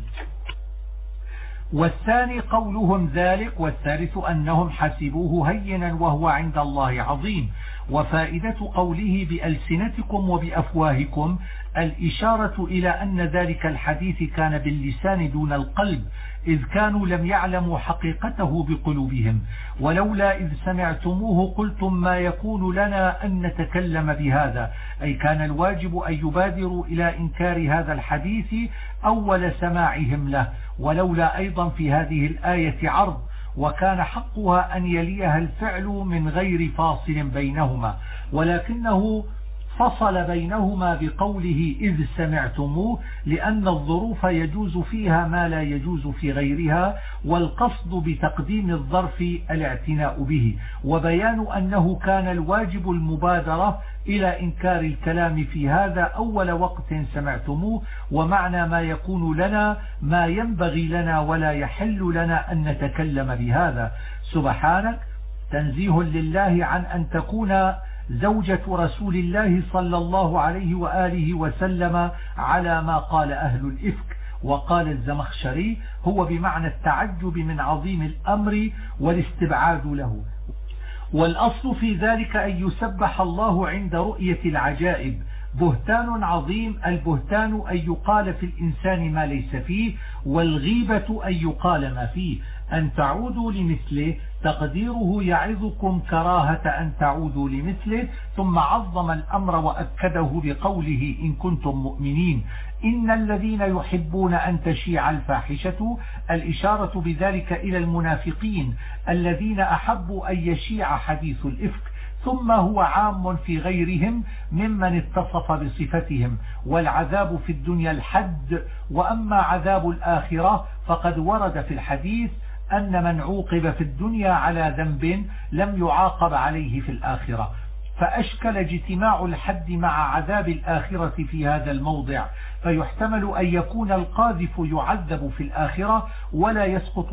والثاني قولهم ذلك، والثالث أنهم حسبوه هينا وهو عند الله عظيم. وفائدة قوله بألسنتكم وبأفواهكم الإشارة إلى أن ذلك الحديث كان باللسان دون القلب، إذ كانوا لم يعلموا حقيقته بقلوبهم. ولولا إذ سمعتموه قلتم ما يكون لنا أن نتكلم بهذا، أي كان الواجب أن يبادروا إلى إنكار هذا الحديث أول سماعهم له. ولولا أيضا في هذه الآية عرض، وكان حقها أن يليها الفعل من غير فاصل بينهما، ولكنه فصل بينهما بقوله إذ سمعتموه، لأن الظروف يجوز فيها ما لا يجوز في غيرها، والقصد بتقديم الظرف الاعتناء به، وبيان أنه كان الواجب المبادرة إلى إنكار الكلام في هذا أول وقت سمعتموه. ومعنى ما يكون لنا ما ينبغي لنا ولا يحل لنا أن نتكلم بهذا. سبحانك، تنزيه لله عن أن تكون زوجة رسول الله صلى الله عليه وآله وسلم على ما قال أهل الإفك. وقال الزمخشري هو بمعنى التعجب من عظيم الأمر والاستبعاد له، والأصل في ذلك أن يسبح الله عند رؤية العجائب، بهتان عظيم. البهتان أن يقال في الإنسان ما ليس فيه، والغيبة أن يقال ما فيه. أن تعودوا لمثله تقديره يعظكم كراهة أن تعودوا لمثله، ثم عظم الأمر وأكده بقوله إن كنتم مؤمنين. إن الذين يحبون أن تشيع الفاحشة، الإشارة بذلك إلى المنافقين الذين أحبوا أن يشيع حديث الإفك. ثم هو عام في غيرهم ممن اتصف بصفتهم. والعذاب في الدنيا الحد، وأما عذاب الآخرة فقد ورد في الحديث أن من عوقب في الدنيا على ذنب لم يعاقب عليه في الآخرة. فأشكل اجتماع الحد مع عذاب الآخرة في هذا الموضع، فيحتمل أن يكون القاذف يعذب في الآخرة ولا يسقط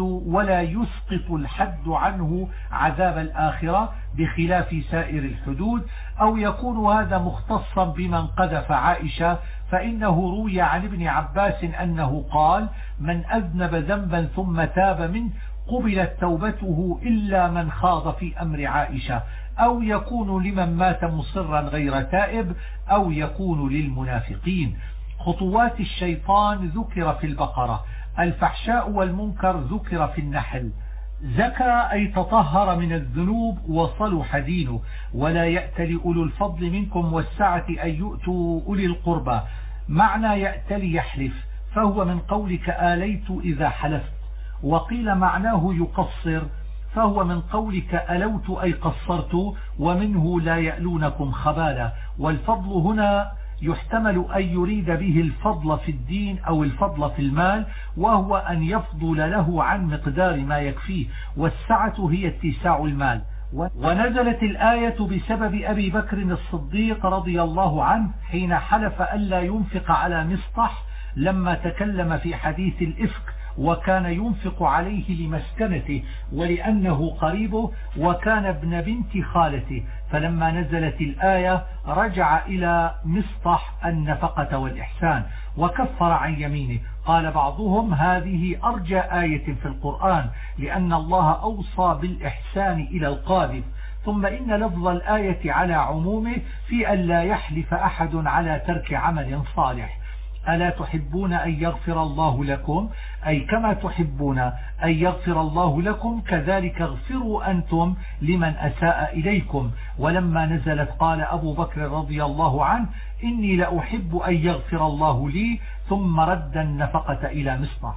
الحد عنه عذاب الآخرة بخلاف سائر الحدود، أو يكون هذا مختصا بمن قذف عائشة، فإنه روي عن ابن عباس أنه قال: من أذنب ذنبا ثم تاب منه قبلت توبته إلا من خاض في أمر عائشة. أو يكون لمن مات مصرا غير تائب، أو يكون للمنافقين. خطوات الشيطان ذكر في البقرة. الفحشاء والمنكر ذكر في النحل. زكى أي تطهر من الذنوب وصلح دينه. ولا يأتل أولو الفضل منكم والسعة أن يؤتوا أولي القربى. معنى يأتل يحلف، فهو من قولك آليت إذا حلفت. وقيل معناه يقصر، فهو من قولك ألوت أي قصرت، ومنه لا يألونكم خبالا. والفضل هنا يحتمل أن يريد به الفضل في الدين أو الفضل في المال، وهو أن يفضل له عن مقدار ما يكفيه. والسعة هي اتساع المال. ونزلت الآية بسبب أبي بكر الصديق رضي الله عنه حين حلف ألا ينفق على مصطح لما تكلم في حديث الإفك، وكان ينفق عليه لمسكنته ولأنه قريبه وكان ابن بنت خالته. فلما نزلت الآية رجع إلى مصطح النفقة والإحسان وكفر عن يمينه. قال بعضهم هذه أرجى آية في القرآن، لأن الله أوصى بالإحسان إلى القاذف. ثم إن لفظ الآية على عمومه في أن لا يحلف أحد على ترك عمل صالح. ألا تحبون أن يغفر الله لكم، أي كما تحبون أن يغفر الله لكم كذلك اغفروا أنتم لمن أساء إليكم. ولما نزلت قال أبو بكر رضي الله عنه إني لأحب أن يغفر الله لي، ثم رد النفقة إلى مصطح.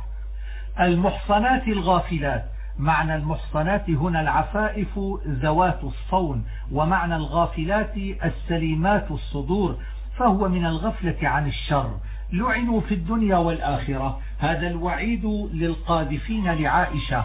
المحصنات الغافلات. معنى المحصنات هنا العفائف ذوات الصون، ومعنى الغافلات السليمات الصدور، فهو من الغفلة عن الشر. لعنوا في الدنيا والآخرة. هذا الوعيد للقاذفين لعائشة،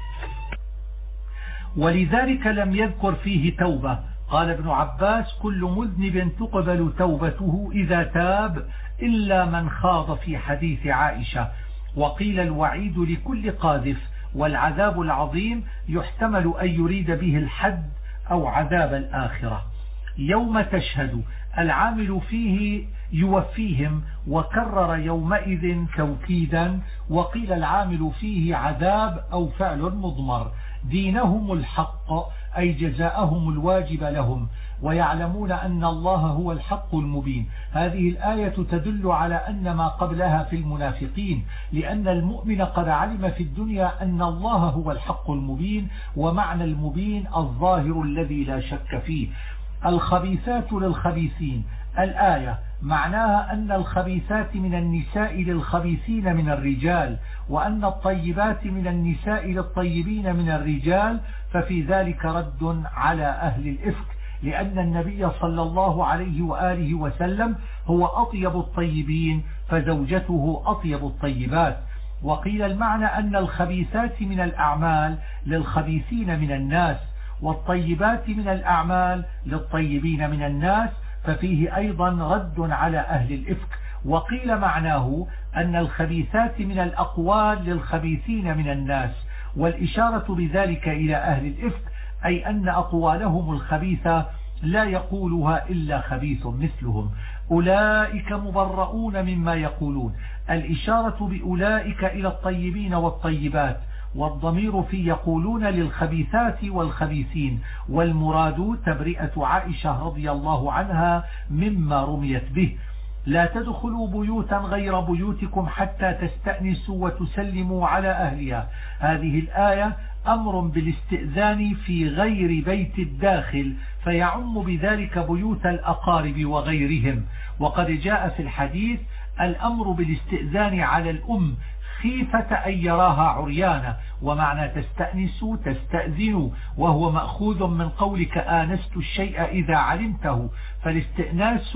ولذلك لم يذكر فيه توبة. قال ابن عباس كل مذنب تقبل توبته إذا تاب إلا من خاض في حديث عائشة. وقيل الوعيد لكل قاذف. والعذاب العظيم يحتمل أن يريد به الحد أو عذاب الآخرة. يوم تشهد العامل فيه يوفيهم، وكرر يومئذ توكيدا. وقيل العامل فيه عذاب أو فعل مضمر. دينهم الحق أي جزاءهم الواجب لهم، ويعلمون أن الله هو الحق المبين. هذه الآية تدل على أن ما قبلها في المنافقين، لأن المؤمن قد علم في الدنيا أن الله هو الحق المبين، ومعنى المبين الظاهر الذي لا شك فيه. الخبيثات للخبيثين. الآية معناها أن الخبيثات من النساء للخبيثين من الرجال، وأن الطيبات من النساء للطيبين من الرجال، ففي ذلك رد على أهل الإفك، لأن النبي صلى الله عليه وآله وسلم هو أطيب الطيبين، فزوجته أطيب الطيبات. وقيل المعنى أن الخبيثات من الأعمال للخبيثين من الناس، والطيبات من الأعمال للطيبين من الناس، ففيه أيضا رد على أهل الإفك. وقيل معناه أن الخبيثات من الأقوال للخبيثين من الناس، والإشارة بذلك إلى أهل الإفك أي أن أقوالهم الخبيثة لا يقولها إلا خبيث مثلهم. أولئك مبرؤون مما يقولون. الإشارة بأولئك إلى الطيبين والطيبات، والضمير في يقولون للخبيثات والخبيثين، والمراد تبرئة عائشة رضي الله عنها مما رميت به. لا تدخلوا بيوتا غير بيوتكم حتى تستأنسوا وتسلموا على أهلها. هذه الآية أمر بالاستئذان في غير بيت الداخل، فيعم بذلك بيوت الأقارب وغيرهم. وقد جاء في الحديث الأمر بالاستئذان على الأم خيفة أن يراها عريانة، ومعنى تستأنسوا تستأذنوا، وهو مأخوذ من قولك آنست الشيء إذا علمته. فالاستئناس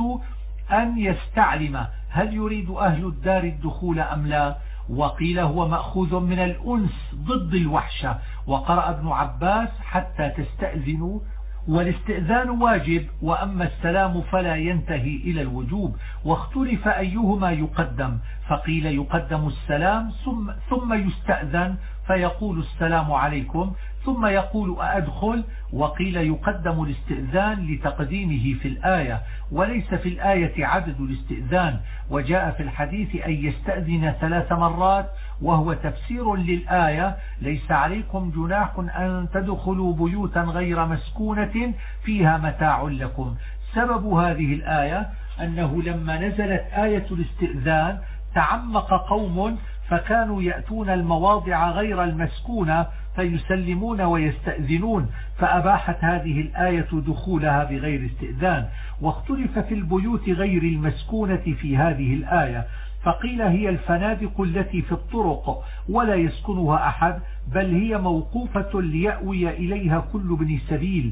أن يستعلم هل يريد أهل الدار الدخول أم لا. وقيل هو مأخوذ من الأنس ضد الوحشة. وقرأ ابن عباس حتى تستأذنوا، والاستئذان واجب، وأما السلام فلا ينتهي إلى الوجوب. واختلف أيهما يقدم، فقيل يقدم السلام ثم يستأذن فيقول السلام عليكم ثم يقول أأدخل. وقيل يقدم الاستئذان لتقديمه في الآية، وليس في الآية عدد الاستئذان. وجاء في الحديث أن يستأذن 3 مرات، وهو تفسير للآية ليس عليكم جناح أن تدخلوا بيوتا غير مسكونة فيها متاع لكم. سبب هذه الآية أنه لما نزلت آية الاستئذان تعمق قوم فكانوا يأتون المواضع غير المسكونة فيسلمون ويستأذنون، فأباحت هذه الآية دخولها بغير استئذان. واختلف في البيوت غير المسكونة في هذه الآية، فقيل هي الفنادق التي في الطرق ولا يسكنها أحد، بل هي موقوفة ليأوي إليها كل ابن سبيل،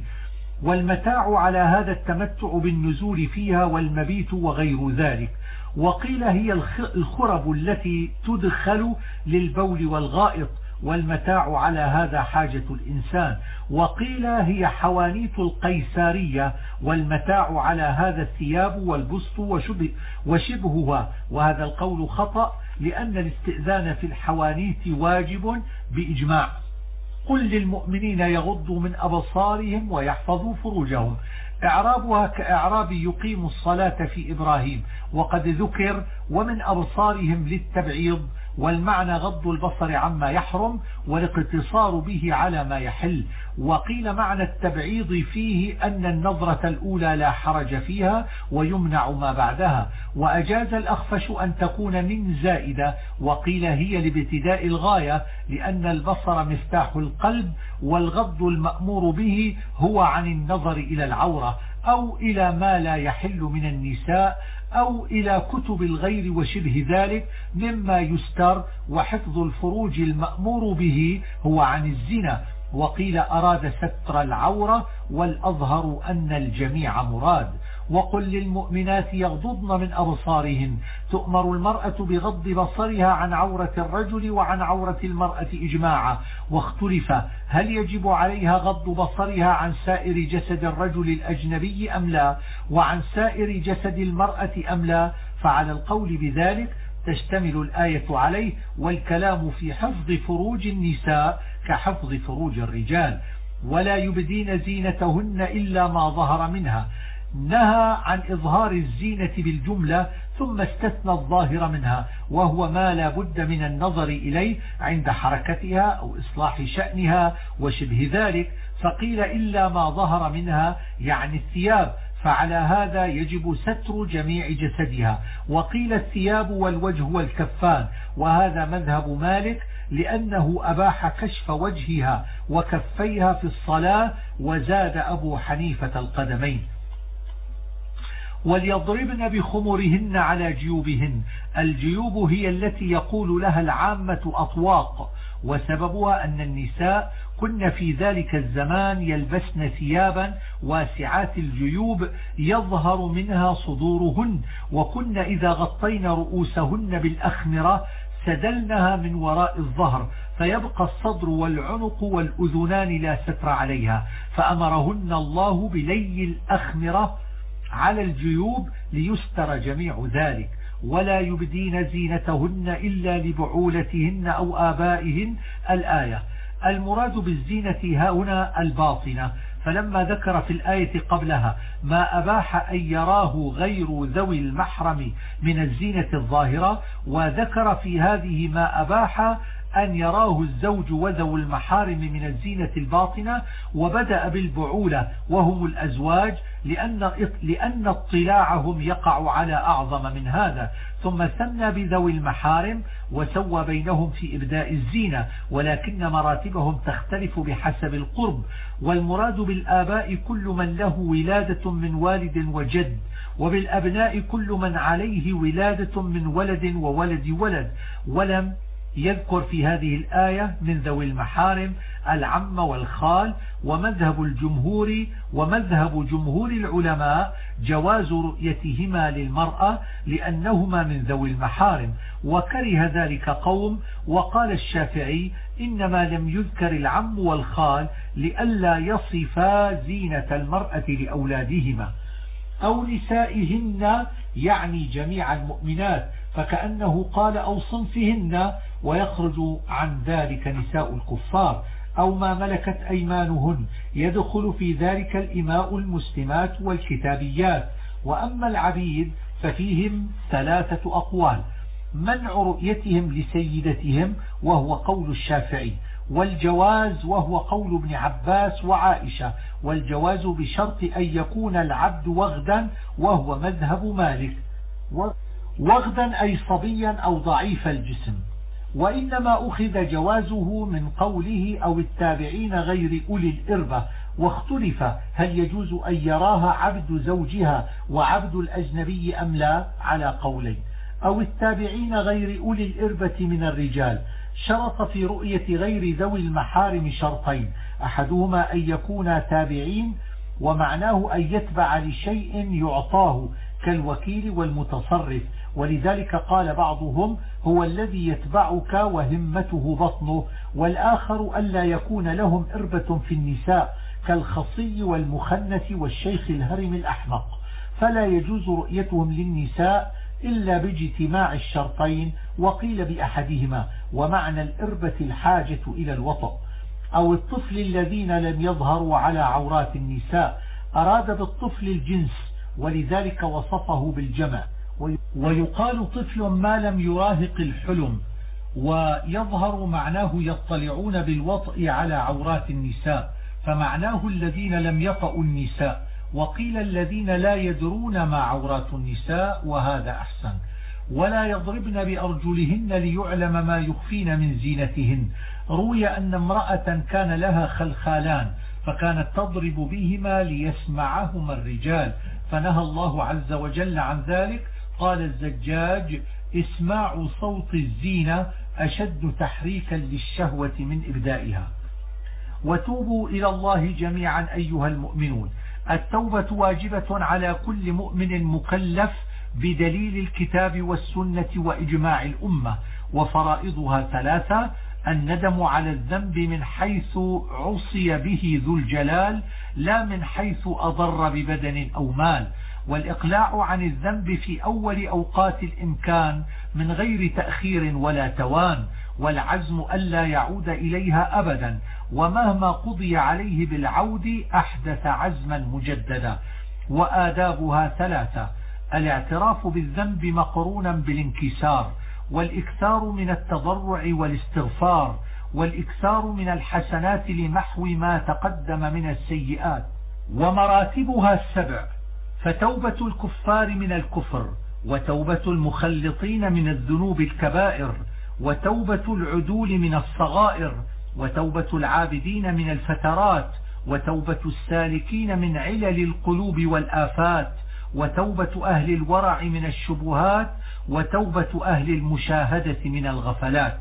والمتاع على هذا التمتع بالنزول فيها والمبيت وغير ذلك. وقيل هي الخرب التي تدخل للبول والغائط، والمتاع على هذا حاجة الإنسان. وقيل هي حوانيت القيسارية، والمتاع على هذا الثياب والبسط وشبهها. وهذا القول خطأ، لأن الاستئذان في الحوانيت واجب بإجماع. قل للمؤمنين يغضوا من أبصارهم ويحفظوا فروجهم. إعرابها كإعراب يقيم الصلاة في إبراهيم، وقد ذكر ومن أبصارهم للتبعيض، والمعنى غض البصر عما يحرم والاقتصار به على ما يحل. وقيل معنى التبعيض فيه أن النظرة الأولى لا حرج فيها ويمنع ما بعدها. وأجاز الأخفش أن تكون من زائدة، وقيل هي لابتداء الغاية، لأن البصر مفتاح القلب، والغض المأمور به هو عن النظر إلى العورة أو إلى ما لا يحل من النساء أو إلى كتب الغير وشبه ذلك مما يستر. وحفظ الفروج المأمور به هو عن الزنا. وقيل أراد ستر العورة، والأظهر أن الجميع مراد. وقل للمؤمنات يغضضن من أبصارهن. تؤمر المرأة بغض بصرها عن عورة الرجل وعن عورة المرأة إجماعا. واختلف هل يجب عليها غض بصرها عن سائر جسد الرجل الأجنبي أم لا، وعن سائر جسد المرأة أم لا. فعلى القول بذلك تشتمل الآية عليه، والكلام في حفظ فروج النساء كحفظ فروج الرجال. ولا يبدين زينتهن إلا ما ظهر منها. نهى عن إظهار الزينة بالجملة، ثم استثنى الظاهر منها، وهو ما لا بد من النظر إليه عند حركتها أو إصلاح شأنها وشبه ذلك. فقيل إلا ما ظهر منها يعني الثياب، فعلى هذا يجب ستر جميع جسدها. وقيل الثياب والوجه والكفان، وهذا مذهب مالك، لأنه أباح كشف وجهها وكفيها في الصلاة، وزاد أبو حنيفة القدمين. وليضربن بخمرهن على جيوبهن. الجيوب هي التي يقول لها العامة أطواق، وسببها أن النساء كن في ذلك الزمان يلبسن ثيابا واسعات الجيوب يظهر منها صدورهن، وكن إذا غطين رؤوسهن بالأخمرة سدلنها من وراء الظهر، فيبقى الصدر والعنق والأذنان لا ستر عليها. فأمرهن الله بلي الأخمرة على الجيوب ليستر جميع ذلك. ولا يبدين زينتهن إلا لبعولتهن أو آبائهن. الآية. المراد بالزينة هنا الباطنة، فلما ذكر في الآية قبلها ما أباح أن يراه غير ذوي المحرم من الزينة الظاهرة، وذكر في هذه ما أباح أن يراه الزوج وذو المحارم من الزينة الباطنة، وبدأ بالبعولة وهم الأزواج لأن اطلاعهم يقع على أعظم من هذا، ثم ثنى بذوي المحارم وسوى بينهم في إبداء الزينة، ولكن مراتبهم تختلف بحسب القرب. والمراد بالآباء كل من له ولادة من والد وجد، وبالأبناء كل من عليه ولادة من ولد وولد ولد. ولم يذكر في هذه الآية من ذوي المحارم العم والخال. ومذهب جمهور العلماء جواز رؤيتهما للمرأة لأنهما من ذوي المحارم، وكره ذلك قوم. وقال الشافعي إنما لم يذكر العم والخال لئلا يصفا زينة المرأة لأولادهما أو نسائهن، يعني جميع المؤمنات، فكأنه قال أو صنفهن، ويخرج عن ذلك نساء الكفار أو ما ملكت أيمانهن، يدخل في ذلك الإماء المسلمات والكتابيات. وأما العبيد ففيهم 3 أقوال: منع رؤيتهم لسيدتهم وهو قول الشافعي، والجواز وهو قول ابن عباس وعائشة، والجواز بشرط أن يكون العبد وغدا وهو مذهب مالك، وغدا أي صبيا أو ضعيف الجسم. وإنما أخذ جوازه من قوله أو التابعين غير أولي الإربة، واختلف هل يجوز أن يراها عبد زوجها وعبد الأجنبي أم لا، على قولين. أو التابعين غير أولي الإربة من الرجال شرط في رؤية غير ذوي المحارم شرطين: أحدهما أن يكونا تابعين، ومعناه أن يتبع لشيء يعطاه كالوكيل والمتصرف، ولذلك قال بعضهم هو الذي يتبعك وهمته بطنه. والآخر ألا يكون لهم إربة في النساء كالخصي والمخنث والشيخ الهرم الأحمق، فلا يجوز رؤيتهم للنساء إلا باجتماع الشرطين. وقيل بأحدهما، ومعنى الإربة الحاجة إلى الوطأ. أو الطفل الذين لم يظهروا على عورات النساء، أراد بالطفل الجنس، ولذلك وصفه بالجمع. ويقال طفل ما لم يراهق الحلم، ويظهر معناه يطلعون بالوطء على عورات النساء، فمعناه الذين لم يطأوا النساء. وقيل الذين لا يدرون ما عورات النساء، وهذا أحسن. ولا يضربن بأرجلهن ليعلم ما يخفين من زينتهن. روي أن امرأة كان لها خلخالان فكانت تضرب بهما ليسمعهما الرجال، فنهى الله عز وجل عن ذلك. قال الزجاج: اسماع صوت الزينة أشد تحريكا للشهوة من إبدائها. وتوبوا إلى الله جميعا أيها المؤمنون. التوبة واجبة على كل مؤمن مكلف بدليل الكتاب والسنة وإجماع الأمة. وفرائضها 3: الندم على الذنب من حيث عصي به ذو الجلال، لا من حيث أضر ببدن أو مال، والإقلاع عن الذنب في أول أوقات الإمكان من غير تأخير ولا توان، والعزم ألا يعود إليها أبدا، ومهما قضي عليه بالعود أحدث عزما مجددا. وآدابها 3: الاعتراف بالذنب مقرونا بالانكسار، والإكثار من التضرع والاستغفار، والإكثار من الحسنات لمحو ما تقدم من السيئات. ومراتبها 7: فتوبة الكفار من الكفر، وتوبة المخلطين من الذنوب الكبائر، وتوبة العدول من الصغائر، وتوبة العابدين من الفترات، وتوبة السالكين من علل القلوب والآفات، وتوبة أهل الورع من الشبهات، وتوبة أهل المشاهدة من الغفلات.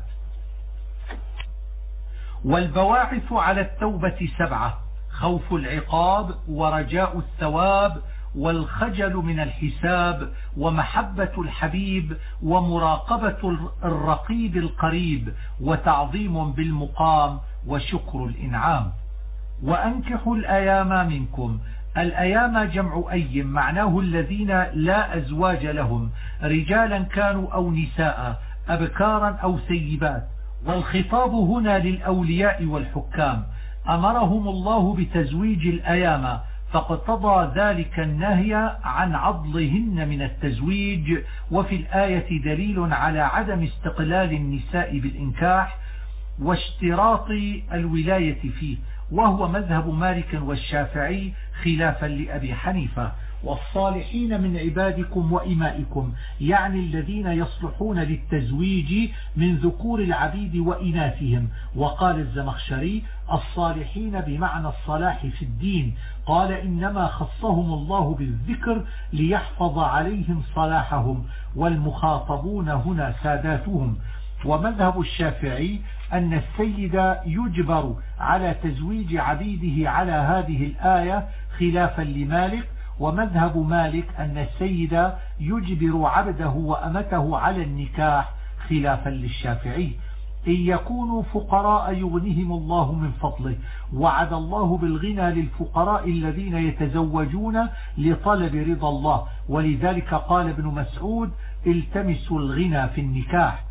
والبواعث على التوبة 7: خوف العقاب، ورجاء الثواب، والخجل من الحساب، ومحبة الحبيب، ومراقبة الرقيب القريب، وتعظيم بالمقام، وشكر الإنعام. وأنكحوا الأيام منكم. الأيام جمع أيم، معناه الذين لا أزواج لهم، رجالا كانوا أو نساء، أبكارا أو سيبات. والخطاب هنا للأولياء والحكام، أمرهم الله بتزويج الأيام، فاقتضى ذلك النهي عن عضلهن من التزويج. وفي الآية دليل على عدم استقلال النساء بالإنكاح، واشتراط الولاية فيه، وهو مذهب مالك والشافعي خلافا لأبي حنيفة. والصالحين من عبادكم وإمائكم يعني الذين يصلحون للتزويج من ذكور العبيد وإناثهم. وقال الزمخشري الصالحين بمعنى الصلاح في الدين، قال إنما خصهم الله بالذكر ليحفظ عليهم صلاحهم، والمخاطبون هنا ساداتهم. ومذهب الشافعي أن السيد يجبر على تزويج عبيده على هذه الآية خلافا لمالك. ومذهب مالك أن السيد يجبر عبده وأمته على النكاح خلافا للشافعي. إن يكونوا فقراء يغنيهم الله من فضله، وعد الله بالغنى للفقراء الذين يتزوجون لطلب رضا الله، ولذلك قال ابن مسعود التمسوا الغنى في النكاح،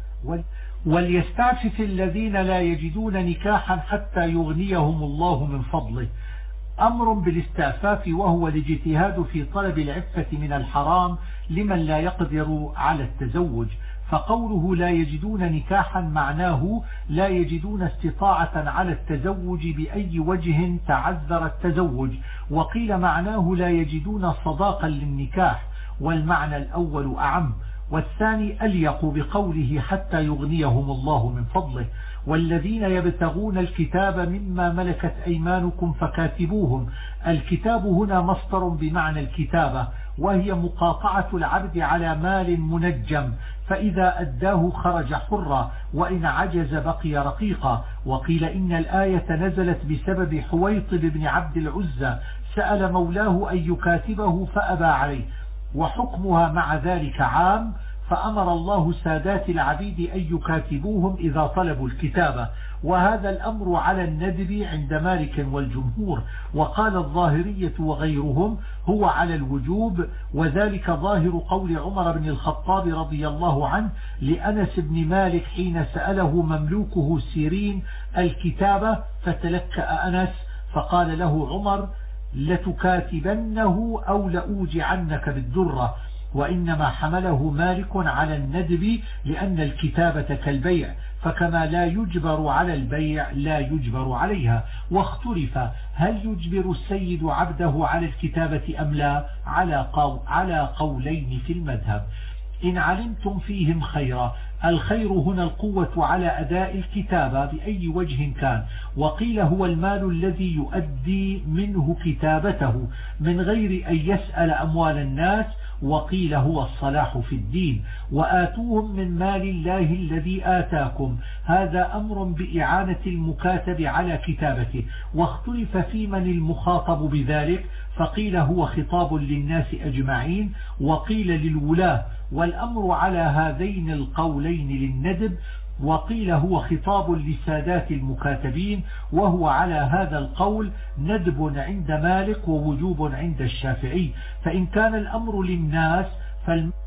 وليستعفف الذين لا يجدون نكاحا حتى يغنيهم الله من فضله. أمر بالاستعفاف وهو الاجتهاد في طلب العفة من الحرام لمن لا يقدر على التزوج. فقوله لا يجدون نكاحا معناه لا يجدون استطاعة على التزوج بأي وجه تعذر التزوج، وقيل معناه لا يجدون صداقا للنكاح، والمعنى الأول أعم، والثاني أليق بقوله حتى يغنيهم الله من فضله. والذين يبتغون الكتاب مما ملكت أيمانكم فكاتبوهم. الكتاب هنا مصدر بمعنى الكتابة، وهي مقاطعة العبد على مال منجم، فإذا أداه خرج حرا، وإن عجز بقي رقيقا. وقيل إن الآية نزلت بسبب حويطب بن عبد العزى سأل مولاه أن يكاتبه فأبى عليه، وحكمها مع ذلك عام، فأمر الله سادات العبيد أن يكاتبوهم إذا طلبوا الكتابة. وهذا الأمر على الندب عند مالك والجمهور، وقال الظاهرية وغيرهم هو على الوجوب، وذلك ظاهر قول عمر بن الخطاب رضي الله عنه لأنس بن مالك حين سأله مملوكه سيرين الكتابة فتلكأ أنس، فقال له عمر لتكاتبنه أو لأوجعنك بالدرة. وإنما حمله مالك على الندب لأن الكتابة كالبيع، فكما لا يجبر على البيع لا يجبر عليها. واختلف هل يجبر السيد عبده على الكتابة أم لا على قولين في المذهب. إن علمتم فيهم خيرا، الخير هنا القوة على أداء الكتابة بأي وجه كان، وقيل هو المال الذي يؤدي منه كتابته من غير أن يسأل أموال الناس، وقيل هو الصلاح في الدين. وآتوهم من مال الله الذي آتاكم، هذا أمر بإعانة المكاتب على كتابته. واختلف في من المخاطب بذلك، فقيل هو خطاب للناس أجمعين، وقيل للولاة، والأمر على هذين القولين للندب، وقيل هو خطاب لسادات المكاتبين، وهو على هذا القول ندب عند مالك ووجوب عند الشافعي. فإن كان الأمر للناس